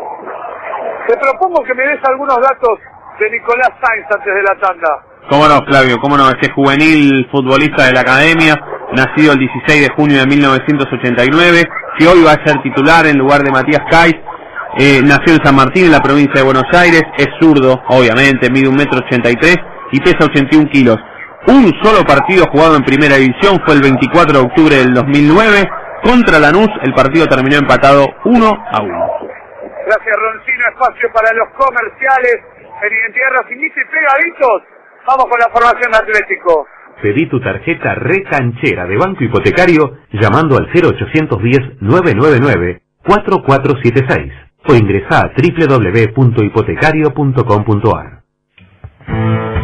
[SPEAKER 1] Te propongo que me des algunos datos de Nicolás Sainz antes de la tanda.
[SPEAKER 2] Cómo no, Flavio, cómo no, ese juvenil futbolista de la academia, nacido el dieciséis de junio de mil novecientos ochenta y nueve, que hoy va a ser titular en lugar de Matías Caiz. Eh, nació en San Martín, en la provincia de Buenos Aires, es zurdo, obviamente, mide un metro ochenta y tres y pesa ochenta y un kilos. Un solo partido jugado en primera división fue el veinticuatro de octubre del dos mil nueve, contra Lanús, el partido terminó empatado uno a uno.
[SPEAKER 1] Gracias, Roncino, espacio para los comerciales, en Identidad Racingista y pegaditos, vamos con la formación de Atlético.
[SPEAKER 3] Pedí tu tarjeta recanchera de Banco Hipotecario llamando al cero ochocientos diez, nueve nueve nueve, cuatro cuatro siete seis. O ingresa a doble u doble u doble u punto hipotecario punto com punto a r.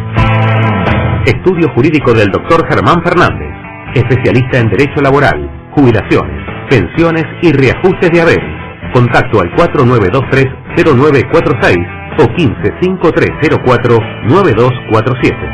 [SPEAKER 3] Estudio Jurídico del doctor Germán Fernández, especialista en Derecho Laboral, jubilaciones, pensiones y reajustes de haberes. Contacto al cuatro nueve dos tres cero nueve cuatro seis o quince cinco tres cero cuatro nueve dos cuatro siete.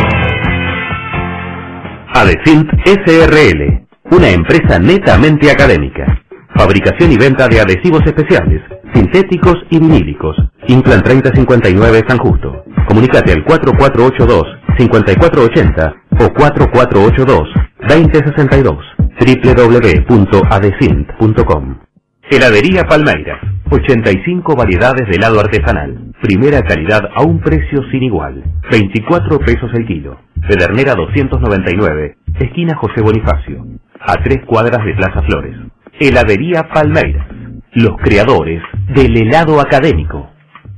[SPEAKER 3] Adesint S R L, una empresa netamente académica. Fabricación y venta de adhesivos especiales, sintéticos y vinílicos. Inclán treinta cincuenta y nueve San Justo. Comunicate al cuatro cuatro ocho dos cinco cuatro ocho cero o cuatro cuatro ocho dos dos cero seis dos. doble u doble u doble u punto adesint punto com. Heladería Palmeiras, ochenta y cinco variedades de helado artesanal. Primera calidad a un precio sin igual. veinticuatro pesos el kilo. Pedernera doscientos noventa y nueve, esquina José Bonifacio, a tres cuadras de Plaza Flores. Heladería Palmeiras, los creadores del helado académico.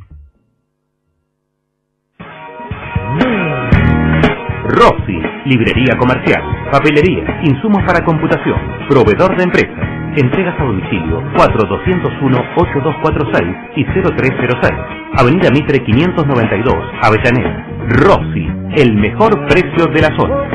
[SPEAKER 3] Rossi, librería comercial, papelería, insumos para computación, proveedor de empresas, entregas a domicilio cuatro dos cero uno ocho dos cuatro seis y cero tres cero seis, Avenida Mitre quinientos noventa y dos, Avellaneda. Rossi, el mejor precio de la zona.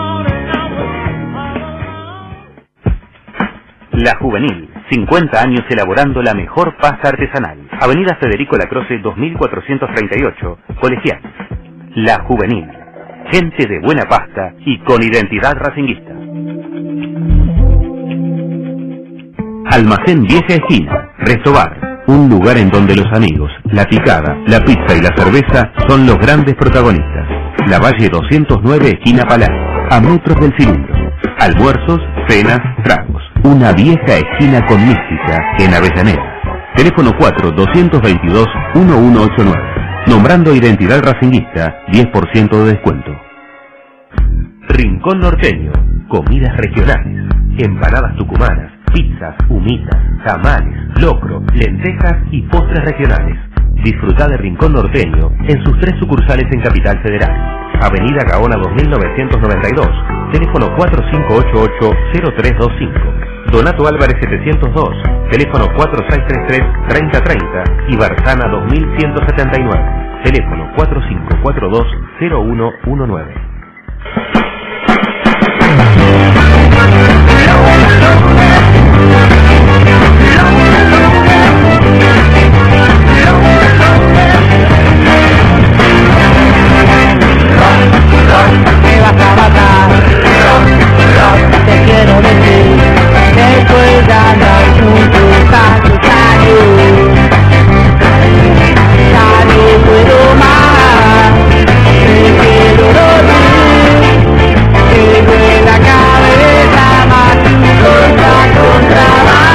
[SPEAKER 3] La Juvenil, cincuenta años elaborando la mejor pasta artesanal. Avenida Federico Lacroce dos mil cuatrocientos treinta y ocho, Colegiales. La Juvenil, gente de buena pasta y con identidad racinguista. Almacén Vieja Esquina, Restobar, un lugar en donde los amigos, la picada, la pizza y la cerveza son los grandes protagonistas. La Valle doscientos nueve, esquina Palar, a metros del cilindro. Almuerzos, cenas, tragos. Una vieja esquina con mística en Avellaneda. Teléfono cuatro dos dos dos uno uno ocho nueve. Nombrando identidad racinguista, diez por ciento de descuento. Rincón Norteño, comidas regionales, empanadas tucumanas, pizzas, humitas, tamales, locro, lentejas y postres regionales. Disfruta de Rincón Norteño en sus tres sucursales en Capital Federal. Avenida Gaona dos mil novecientos noventa y dos, teléfono cuatro cinco ocho ocho cero tres dos cinco. Donato Álvarez setecientos dos, teléfono cuatro seis tres tres cero cero tres cero y Barzana dos mil ciento setenta y nueve, teléfono cuatro cinco cuatro dos cero uno uno nueve.
[SPEAKER 5] Me vas a matar, te quiero decir, después de andar juntos tantos años, ya no puedo más, me quiero dormir, tengo en la cabeza más tu cosa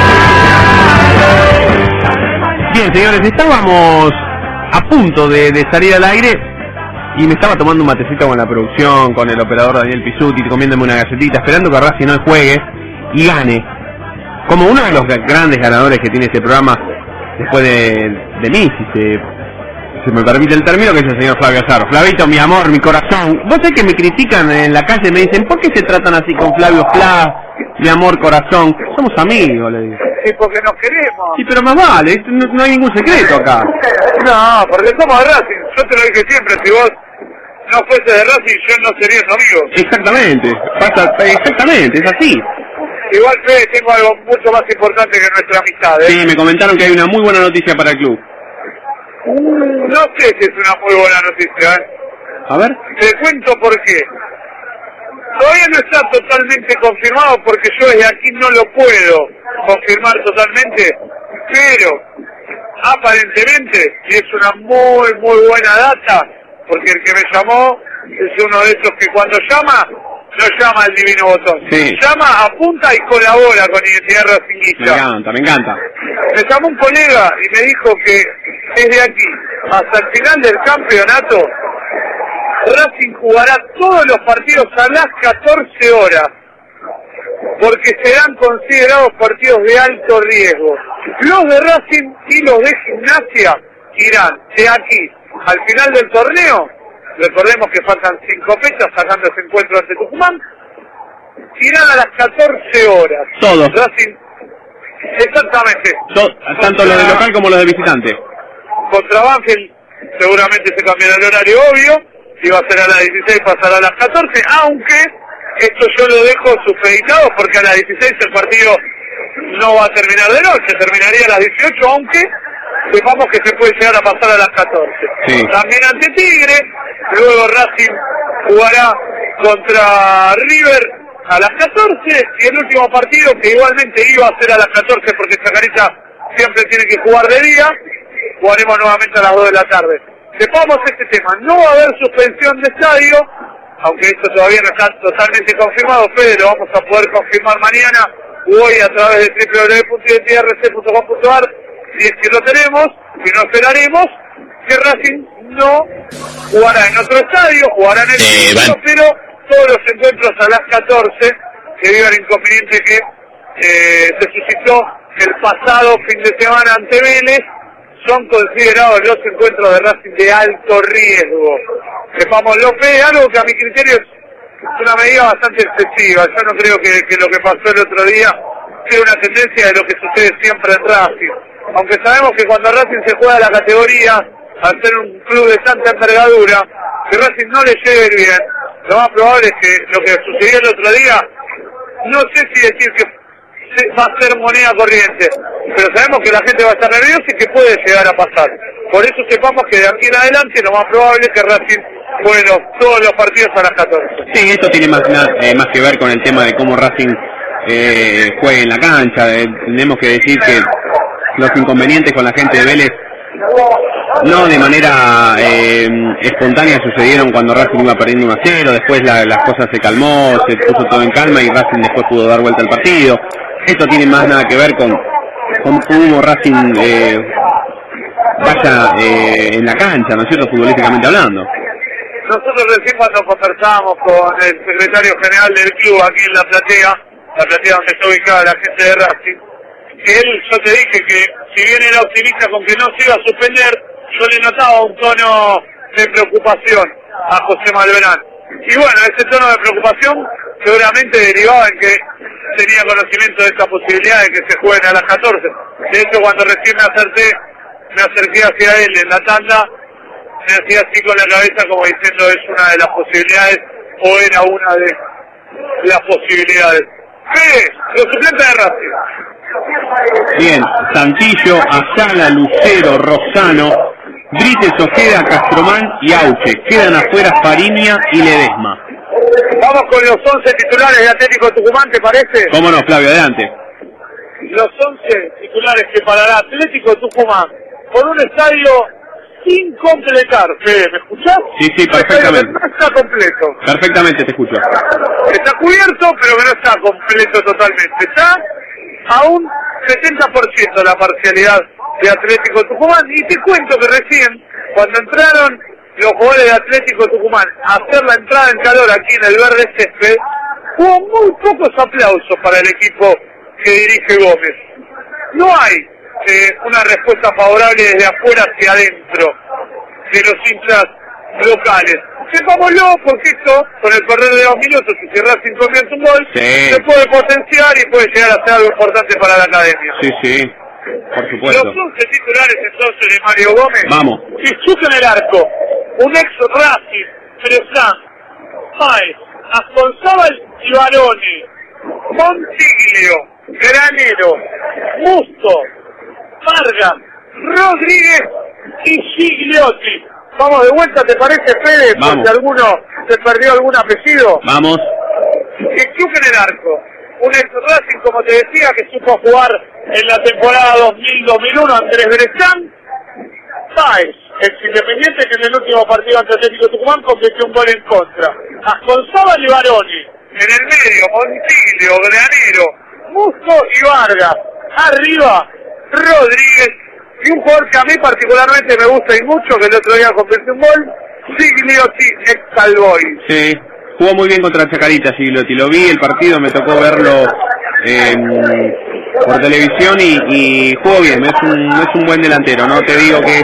[SPEAKER 5] contra.
[SPEAKER 2] Bien, señores, estábamos a punto de, de salir al aire y me estaba tomando un matecito con la producción, con el operador Daniel Pisuti, comiéndome una galletita, esperando que Racing no juegue y gane. Como uno de los grandes ganadores que tiene este programa, después de, de mí, si se, si me permite el término, que es el señor Flavio Azaro. Flavito, mi amor, mi corazón. Vos sabés que me critican en la calle, me dicen, ¿por qué se tratan así con Flavio? Flav, mi amor, corazón. Somos amigos, le digo.
[SPEAKER 1] Sí, porque nos queremos.
[SPEAKER 2] Sí, pero más vale, no, no hay ningún secreto acá.
[SPEAKER 1] No, porque somos de Racing. Yo te lo dije siempre, si vos no fuese de Racing, yo no sería tu amigo.
[SPEAKER 2] Exactamente, pasa, exactamente, es así.
[SPEAKER 1] Igual, Fede, tengo algo mucho más importante que nuestra amistad, ¿eh?
[SPEAKER 2] Sí, me comentaron que hay una muy buena noticia para el club.
[SPEAKER 1] No sé si es una muy buena noticia, ¿eh?
[SPEAKER 2] A ver.
[SPEAKER 1] Te cuento por qué. Todavía no está totalmente confirmado porque yo desde aquí no lo puedo confirmar totalmente, pero aparentemente, y es una muy, muy buena data, porque el que me llamó es uno de esos que cuando llama, no llama al divino botón.
[SPEAKER 2] Sí.
[SPEAKER 1] Llama, apunta y colabora con Identidad
[SPEAKER 2] Me
[SPEAKER 1] Racinguista.
[SPEAKER 2] encanta, me encanta.
[SPEAKER 1] Me llamó un colega y me dijo que desde aquí hasta el final del campeonato, Racing jugará todos los partidos a las catorce horas, porque serán considerados partidos de alto riesgo. Los de Racing y los de Gimnasia irán de aquí al final del torneo, recordemos que faltan cinco fechas sacando ese encuentro ante Tucumán, irán a las catorce horas.
[SPEAKER 2] Todos.
[SPEAKER 1] Racing, exactamente.
[SPEAKER 2] To- tanto los de local como los de visitante.
[SPEAKER 1] Contra Banfield seguramente se cambiará el horario, obvio. Si va a ser a las dieciséis, pasará a las catorce, aunque esto yo lo dejo supeditado porque a las dieciséis el partido no va a terminar de noche, terminaría a las dieciocho, aunque sepamos que se puede llegar a pasar a las catorce.
[SPEAKER 2] Sí.
[SPEAKER 1] También ante Tigre, luego Racing jugará contra River a las catorce, y el último partido, que igualmente iba a ser a las catorce porque Chacarita siempre tiene que jugar de día, jugaremos nuevamente a las dos de la tarde. Sepamos este tema, no va a haber suspensión de estadio, aunque esto todavía no está totalmente confirmado, pero lo vamos a poder confirmar mañana o hoy a través de doble u doble u doble u punto i t r c punto com punto a r, si es que lo tenemos, y no esperaremos que Racing no jugará en otro estadio, jugará en el
[SPEAKER 7] eh,
[SPEAKER 1] mismo, pero todos los encuentros a las catorce, debido al inconveniente que eh, se suscitó el pasado fin de semana ante Vélez, son considerados los encuentros de Racing de alto riesgo. Sepámoslo, Fede, algo que a mi criterio es una medida bastante excesiva. Yo no creo que, que lo que pasó el otro día sea una tendencia de lo que sucede siempre en Racing. Aunque sabemos que cuando Racing se juega la categoría, al ser un club de tanta envergadura, que Racing no le llegue bien, lo más probable es que lo que sucedió el otro día, no sé si decir que va a ser moneda corriente, pero sabemos que la gente va a estar nerviosa y que puede llegar a pasar. Por eso sepamos que de aquí en adelante lo más probable es que Racing juegue los, todos los partidos a las catorce.
[SPEAKER 2] Sí, esto tiene más, eh, más que ver con el tema de cómo Racing eh, juegue en la cancha. Eh, tenemos que decir que los inconvenientes con la gente de Vélez no de manera eh, espontánea sucedieron cuando Racing iba perdiendo uno a cero, después la, las cosas se calmó, se puso todo en calma y Racing después pudo dar vuelta al partido. Esto tiene más nada que ver con, con cómo Racing eh, vaya eh, en la cancha, ¿no es cierto?, futbolísticamente hablando.
[SPEAKER 1] Nosotros recién cuando conversamos con el secretario general del club aquí en la platea, la platea donde está ubicada la gente de Racing, que él, yo te dije que si bien era optimista con que no se iba a suspender, yo le notaba un tono de preocupación a José Malverán. Y bueno, ese tono de preocupación seguramente derivaba en que tenía conocimiento de esta posibilidad de que se jueguen a las catorce. De hecho, cuando recién me acerqué, me acerqué hacia él en la tanda, me hacía así con la cabeza como diciendo es una de las posibilidades o era una de las posibilidades. Fede, los suplentes de Racing.
[SPEAKER 2] Bien, Santillo, Ayala, Lucero, Rosano, Brites, Ojeda, Castromán y Auche. Quedan afuera Fariña y Ledesma.
[SPEAKER 1] Vamos con los once titulares de Atlético Tucumán, ¿te parece?
[SPEAKER 2] ¿Cómo no, Flavio? Adelante.
[SPEAKER 1] Los once titulares que parará Atlético Tucumán por un estadio sin completar. Fede, ¿me escuchás?
[SPEAKER 2] Sí, sí, perfectamente.
[SPEAKER 1] No está completo.
[SPEAKER 2] Perfectamente te escucho.
[SPEAKER 1] Está cubierto, pero que no está completo totalmente. Está a un setenta por ciento la parcialidad de Atlético Tucumán. Y te cuento que recién, cuando entraron los jugadores de Atlético Tucumán a hacer la entrada en calor aquí en el verde césped, hubo muy pocos aplausos para el equipo que dirige Gómez. No hay eh, una respuesta favorable desde afuera hacia adentro de los hinchas locales. Sepámoslo, porque esto, con el correr de dos minutos, si Racing convierte un gol,
[SPEAKER 2] sí,
[SPEAKER 1] se puede potenciar y puede llegar a ser algo importante para la academia.
[SPEAKER 2] Sí, sí, por supuesto.
[SPEAKER 1] Los once titulares entonces de Mario Gómez.
[SPEAKER 2] Vamos.
[SPEAKER 1] Pichuca en el arco, un ex Racing, Fresán, Páez, Asconzábal y Baroni, Montiglio, Granero, Musto, Vargas, Rodríguez y Gigliotti. Vamos de vuelta, ¿te parece, Fede?
[SPEAKER 2] Vamos.
[SPEAKER 1] Por si alguno se perdió algún apellido.
[SPEAKER 2] Vamos.
[SPEAKER 1] Pichuca en el arco, un ex Racing, como te decía, que supo jugar en la temporada dos mil dos mil uno, Andrés Brezán. Páez, ex Independiente, que en el último partido ante Atlético Tucumán convirtió un gol en contra. Asconzábal y Baroni. En el medio, Montiglio, Granero, Musto y Vargas. Arriba, Rodríguez. Y un jugador que a mí particularmente me gusta y mucho, que el otro día convirtió un gol, Gigliotti, ex Salvoy.
[SPEAKER 2] Sí, jugó muy bien contra Chacarita, Gigliotti. Lo vi el partido, me tocó verlo eh, por televisión y, y jugó bien. Es un, es un buen delantero, no te digo que es...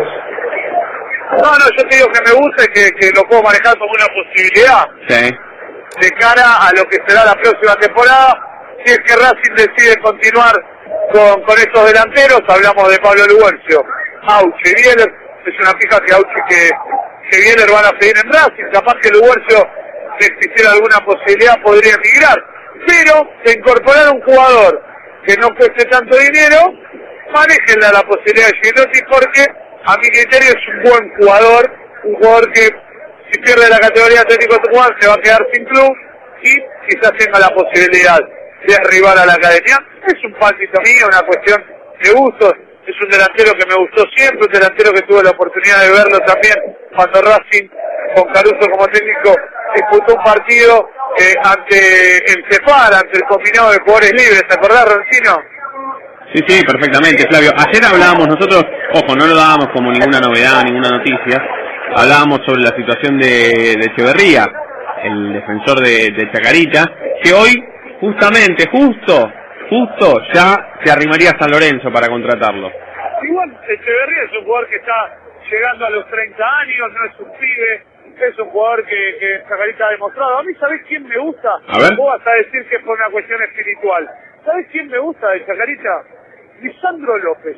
[SPEAKER 1] No, no, yo te digo que me gusta y que, que lo puedo manejar como una posibilidad.
[SPEAKER 2] Sí.
[SPEAKER 1] De cara a lo que será la próxima temporada, si es que Racing decide continuar con, con estos delanteros. Hablamos de Pablo Luguercio, Auche y Bieler. Es una fija que Auche que, que Bieler van a seguir en Racing. Capaz que Luguercio si existiera alguna posibilidad podría emigrar, pero de incorporar un jugador que no cueste tanto dinero, manéjenla la posibilidad de Gigliotti, porque a mi criterio es un buen jugador, un jugador que si pierde la categoría Atlético Tucumán se va a quedar sin club y quizás tenga la posibilidad de arribar a la academia. Es un pálpito mío, una cuestión de gustos. Es un delantero que me gustó siempre, un delantero que tuve la oportunidad de verlo también cuando Racing, con Caruso como técnico, disputó un partido eh, ante el Cefar, ante el combinado de jugadores libres. ¿Te acordás, Roncino?
[SPEAKER 2] Sí, sí, perfectamente, Flavio. Ayer hablábamos nosotros, ojo, no lo dábamos como ninguna novedad, ninguna noticia, hablábamos sobre la situación de, de Echeverría, el defensor de, de Chacarita, que hoy, justamente, justo, justo, ya se arrimaría a San Lorenzo para contratarlo.
[SPEAKER 1] Igual, Echeverría es un jugador que está llegando a los treinta años, no es un pibe, es un jugador que, que Chacarita ha demostrado. A mí, ¿sabés quién me gusta?
[SPEAKER 2] A ver.
[SPEAKER 1] Vos vas a decir que es por una cuestión espiritual. ¿Sabés quién me gusta de Chacarita? Lisandro López.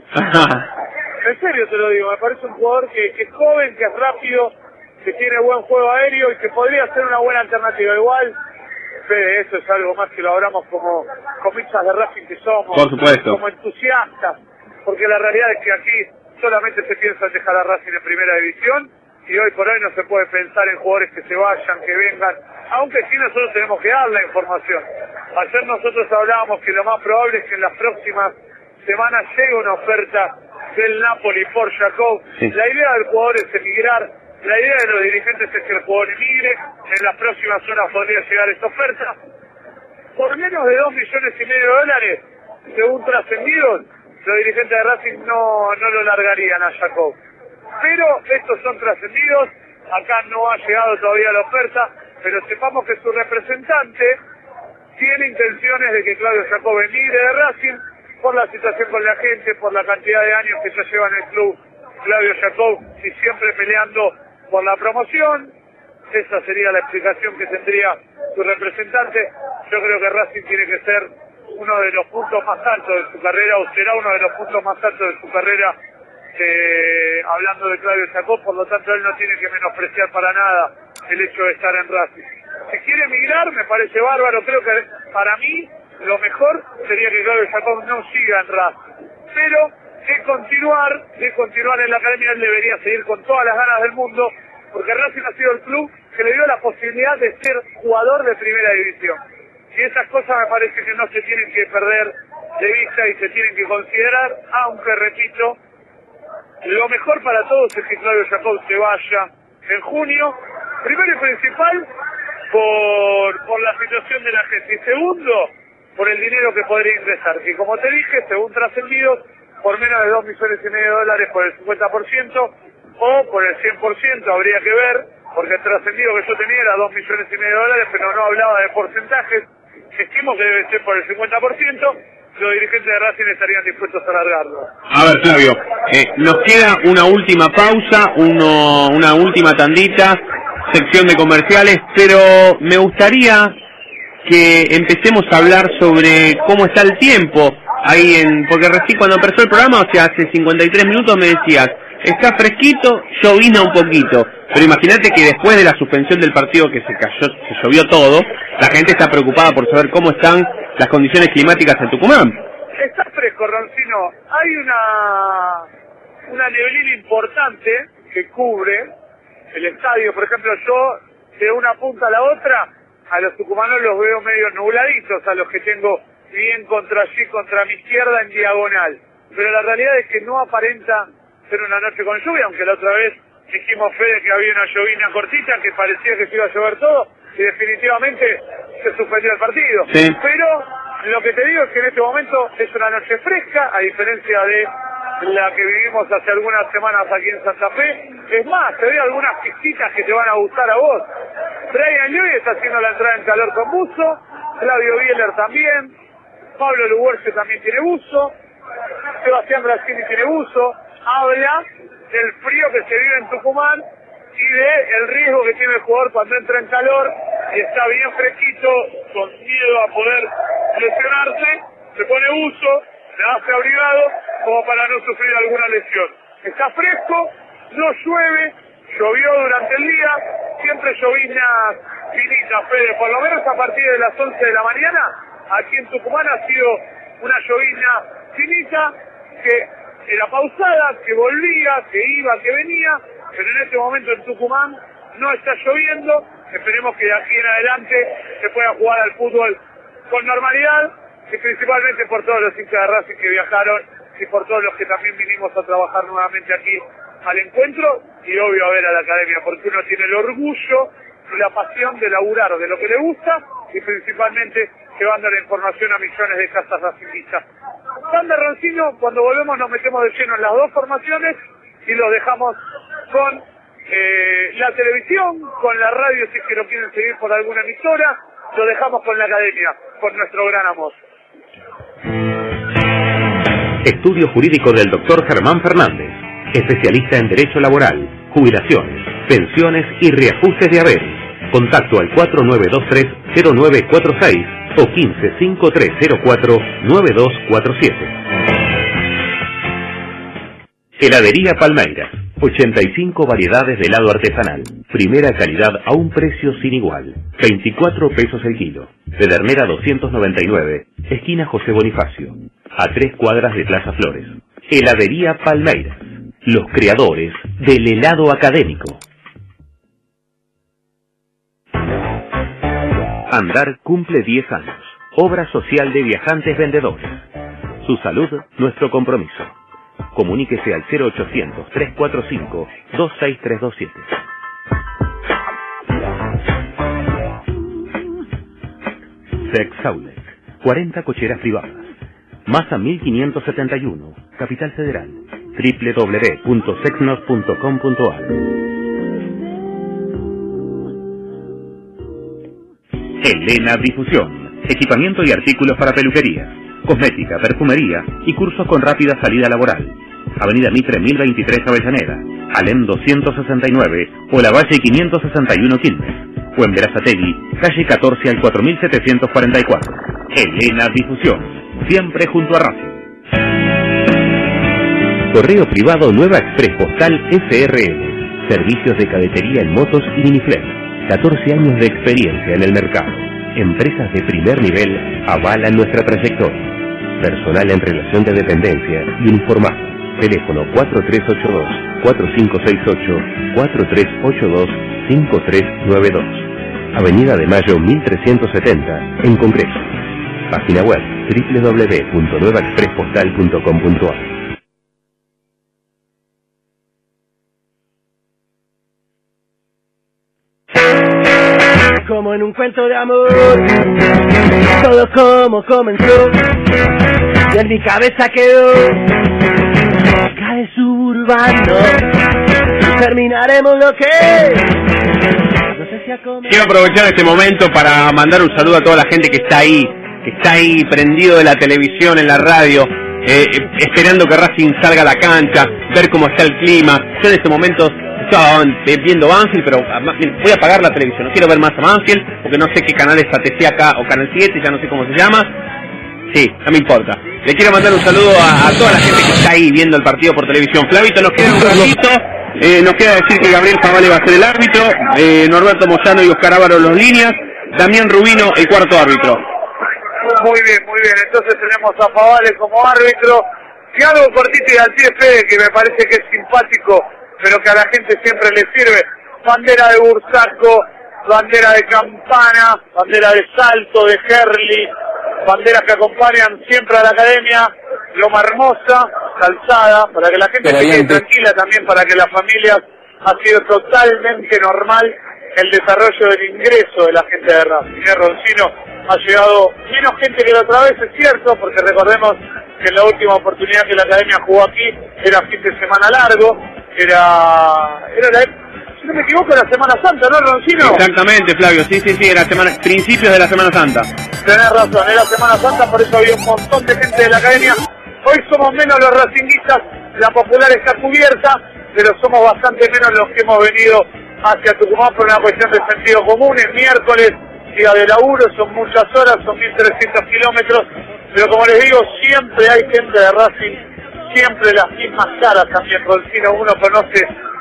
[SPEAKER 1] En serio te lo digo, me parece un jugador que, que es joven, que es rápido, que tiene buen juego aéreo y que podría ser una buena alternativa. Igual, Fede, esto es algo más que lo hablamos como comisas de Racing que somos,
[SPEAKER 2] por supuesto,
[SPEAKER 1] como entusiastas, porque la realidad es que aquí solamente se piensa en dejar a Racing en primera división y hoy por hoy no se puede pensar en jugadores que se vayan, que vengan, aunque sí nosotros tenemos que dar la información. Ayer nosotros hablábamos que lo más probable es que en las próximas semanas llegue una oferta del Napoli por Jacob. Sí. La idea del jugador es emigrar, la idea de los dirigentes es que el jugador emigre, en las próximas horas podría llegar esta oferta. Por menos de dos millones y medio de dólares, según trascendidos, los dirigentes de Racing no, no lo largarían a Jacob. Pero estos son trascendidos, acá no ha llegado todavía la oferta, pero sepamos que su representante tiene intenciones de que Claudio Jacob emigre de Racing por la situación con la gente, por la cantidad de años que ya lleva en el club Claudio Jacob y siempre peleando por la promoción. Esa sería la explicación que tendría su representante. Yo creo que Racing tiene que ser uno de los puntos más altos de su carrera, o será uno de los puntos más altos de su carrera, eh, hablando de Claudio Jacob, por lo tanto él no tiene que menospreciar para nada el hecho de estar en Racing. Si quiere emigrar, me parece bárbaro. Creo que para mí lo mejor sería que Claudio Jacob no siga en Racing, pero de continuar, de continuar en la academia, él debería seguir con todas las ganas del mundo, porque Racing ha sido el club que le dio la posibilidad de ser jugador de primera división. Y esas cosas me parece que no se tienen que perder de vista y se tienen que considerar, aunque repito, lo mejor para todos es que Claudio Jacob se vaya en junio, primero y principal por, por la situación de la gente, y segundo, por el dinero que podría ingresar, que como te dije, según trascendidos, por menos de dos millones y medio de dólares por el cincuenta por ciento o por el cien por ciento, habría que ver, porque el trascendido que yo tenía era dos millones y medio de dólares, pero no hablaba de porcentajes. Estimo que debe ser por el cincuenta por ciento, los dirigentes de Racing estarían dispuestos a alargarlo.
[SPEAKER 2] A ver, Flavio, eh, nos queda una última pausa, uno, una última tandita, sección de comerciales, pero me gustaría que empecemos a hablar sobre cómo está el tiempo ahí en, porque recién cuando empezó el programa, o sea, hace cincuenta y tres minutos me decías, está fresquito, llovina un poquito, pero imagínate que después de la suspensión del partido que se cayó, se llovió todo, la gente está preocupada por saber cómo están las condiciones climáticas en Tucumán.
[SPEAKER 1] Está fresco, Roncino. Hay una una neblina importante que cubre el estadio. Por ejemplo, yo de una punta a la otra, a los tucumanos los veo medio nubladitos, a los que tengo bien contra allí, contra mi izquierda en diagonal. Pero la realidad es que no aparenta ser una noche con lluvia, aunque la otra vez dijimos, Fede, que había una llovina cortita, que parecía que se iba a llover todo, y definitivamente se suspendió el partido.
[SPEAKER 2] Sí.
[SPEAKER 1] Pero lo que te digo es que en este momento es una noche fresca, a diferencia de la que vivimos hace algunas semanas aquí en Santa Fe. Es más, te doy algunas pistitas que te van a gustar a vos. Brian Llull está haciendo la entrada en calor con buzo, Flavio Bieler también, Pablo Luguercio también tiene buzo, Sebastián Brasini tiene buzo. Habla del frío que se vive en Tucumán y de el riesgo que tiene el jugador cuando entra en calor y está bien fresquito, con miedo a poder lesionarse, se pone buzo, se hace abrigado como para no sufrir alguna lesión. Está fresco, no llueve, llovió durante el día, siempre llovinas finita, Fede, por lo menos a partir de las once de la mañana, aquí en Tucumán ha sido una llovizna finita, que era pausada, que volvía, que iba, que venía, pero en este momento en Tucumán no está lloviendo. Esperemos que de aquí en adelante se pueda jugar al fútbol con normalidad, y principalmente por todos los hinchas de Racing que viajaron y por todos los que también vinimos a trabajar nuevamente aquí al encuentro, y obvio a ver a la academia, porque uno tiene el orgullo y la pasión de laburar de lo que le gusta y principalmente llevando la información a millones de casas racingistas. Sander Roncino, cuando volvemos nos metemos de lleno en las dos formaciones y los dejamos con eh, la televisión, con la radio si es que lo quieren seguir por alguna emisora, lo dejamos con la academia, con nuestro gran amor.
[SPEAKER 3] Estudio jurídico del doctor Germán Fernández, especialista en Derecho Laboral, Jubilaciones, Pensiones y Reajustes de Haberes. Contacto al cuatro nueve dos tres cero nueve cuatro seis o quince cinco tres cero cuatro nueve dos cuatro siete. Heladería Palmeiras, ochenta y cinco variedades de helado artesanal, primera calidad a un precio sin igual, veinticuatro pesos el kilo. Pedernera doscientos noventa y nueve, esquina José Bonifacio, a tres cuadras de Plaza Flores. Heladería Palmeiras, los creadores del helado académico. Andar cumple diez años. Obra social de Viajantes Vendedores. Su salud, nuestro compromiso. Comuníquese al cero ochocientos, tres cuatro cinco, dos seis tres dos siete. Sex Outlet. cuarenta cocheras privadas. Masa mil quinientos setenta y uno, Capital Federal. doble u doble u doble u punto sexnos punto com punto a r. Elena Difusión, equipamiento y artículos para peluquería, cosmética, perfumería y cursos con rápida salida laboral. Avenida Mitre mil veintitrés Avellaneda, Alem doscientos sesenta y nueve o La Valle quinientos sesenta y uno Quilmes, o en Berazategui, calle catorce al cuatro mil setecientos cuarenta y cuatro. Elena Difusión, siempre junto a Racing. Correo privado Nueva Express Postal S R L, servicios de cadetería en motos y miniflex. catorce años de experiencia en el mercado. Empresas de primer nivel avalan nuestra trayectoria. Personal en relación de dependencia y uniformado. Teléfono cuatro tres ocho dos, cuatro cinco seis ocho, cuatro tres ocho dos, cinco tres nueve dos. Avenida de Mayo mil trescientos setenta, en Congreso. Página web doble u doble u doble u punto nueva express postal punto com punto a r.
[SPEAKER 5] Como en un cuento de amor, todo como comenzó, y en mi cabeza quedó cae suburbano, terminaremos lo que no sé si a comer.
[SPEAKER 2] Quiero aprovechar este momento para mandar un saludo a toda la gente que está ahí, que está ahí prendido de la televisión, en la radio, eh, esperando que Racing salga a la cancha, ver cómo está el clima. Yo en este momento estaba viendo Banfield, pero voy a apagar la televisión, no quiero ver más a Banfield, porque no sé qué canal es A T C acá, o Canal siete, ya no sé cómo se llama. Sí, no me importa. Le quiero mandar un saludo a, a toda la gente que está ahí viendo el partido por televisión. Flavito, nos queda un ratito, eh, nos queda decir que Gabriel Favale va a ser el árbitro, eh, Norberto Moyano y Oscar Ávaro los líneas, Damián Rubino el cuarto árbitro.
[SPEAKER 1] Muy bien, muy bien, entonces tenemos a Favale como árbitro, y algo cortito y al pie, Fede, que me parece que es simpático, pero que a la gente siempre le sirve. Bandera de Bursaco, bandera de Campana, bandera de Salto, de Gerli, banderas que acompañan siempre a la academia, loma hermosa, calzada, para que la gente se quede tranquila, también para que las familias, ha sido totalmente normal el desarrollo del ingreso de la gente de Racing. ¿eh? Roncino ha llegado menos gente que la otra vez, es cierto, porque recordemos que en la última oportunidad que la academia jugó aquí era fin de semana largo, era, era la, si no me equivoco, era Semana Santa, ¿no, Roncino?
[SPEAKER 2] Exactamente, Flavio, sí, sí, sí, era semana, principios de la Semana Santa.
[SPEAKER 1] Tenés razón, era Semana Santa, por eso había un montón de gente de la academia. Hoy somos menos los racinguistas, la popular está cubierta, pero somos bastante menos los que hemos venido hacia Tucumán por una cuestión de sentido común. Es miércoles, día de laburo, son muchas horas, son mil trescientos kilómetros, pero como les digo, siempre hay gente de Racing, siempre las mismas caras también, Roncino, uno conoce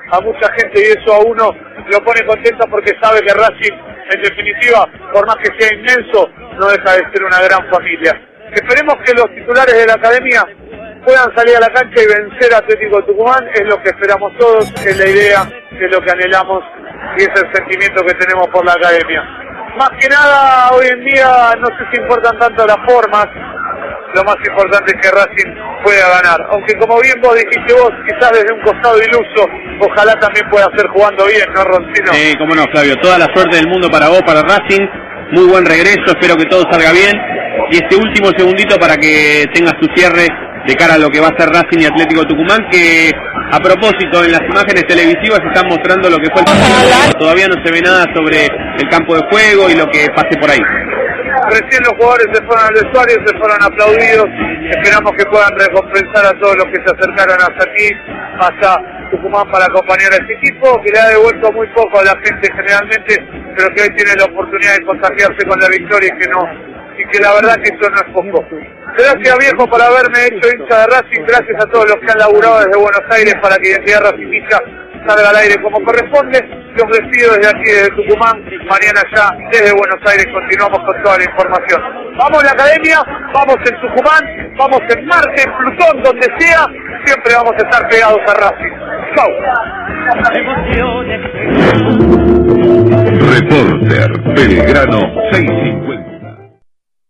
[SPEAKER 1] a mucha gente y eso a uno lo pone contento porque sabe que Racing, en definitiva, por más que sea inmenso, no deja de ser una gran familia. Esperemos que los titulares de la academia puedan salir a la cancha y vencer a Atlético Tucumán, es lo que esperamos todos, es la idea, es lo que anhelamos y es el sentimiento que tenemos por la academia. Más que nada, hoy en día no sé si importan tanto las formas, lo más importante es que Racing pueda ganar. Aunque como bien vos dijiste vos, quizás desde un costado iluso, ojalá también pueda ser jugando bien, ¿no, Roncino?
[SPEAKER 2] Sí, eh, cómo no, Flavio. Toda la suerte del mundo para vos, para Racing. Muy buen regreso, espero que todo salga bien. Y este último segundito para que tengas tu cierre de cara a lo que va a ser Racing y Atlético Tucumán, que a propósito en las imágenes televisivas están mostrando lo que fue el... Todavía no se ve nada sobre el campo de juego y lo que pase por ahí.
[SPEAKER 1] Recién los jugadores se fueron al vestuario, se fueron aplaudidos, esperamos que puedan recompensar a todos los que se acercaron hasta aquí, hasta Tucumán para acompañar a este equipo, que le ha devuelto muy poco a la gente generalmente, pero que hoy tiene la oportunidad de contagiarse con la victoria y que no, y que la verdad que eso no es poco. Gracias viejo por haberme hecho hincha de Racing, gracias a todos los que han laburado desde Buenos Aires para que Identidad Racingista salga al aire como corresponde. Los despido desde aquí, desde Tucumán. Mañana ya desde Buenos Aires continuamos con toda la información. Vamos a la academia, vamos en Tucumán, vamos en Marte, en Plutón, donde sea, siempre vamos a estar pegados a Racing. Chau.
[SPEAKER 3] Reporter Belgrano seis.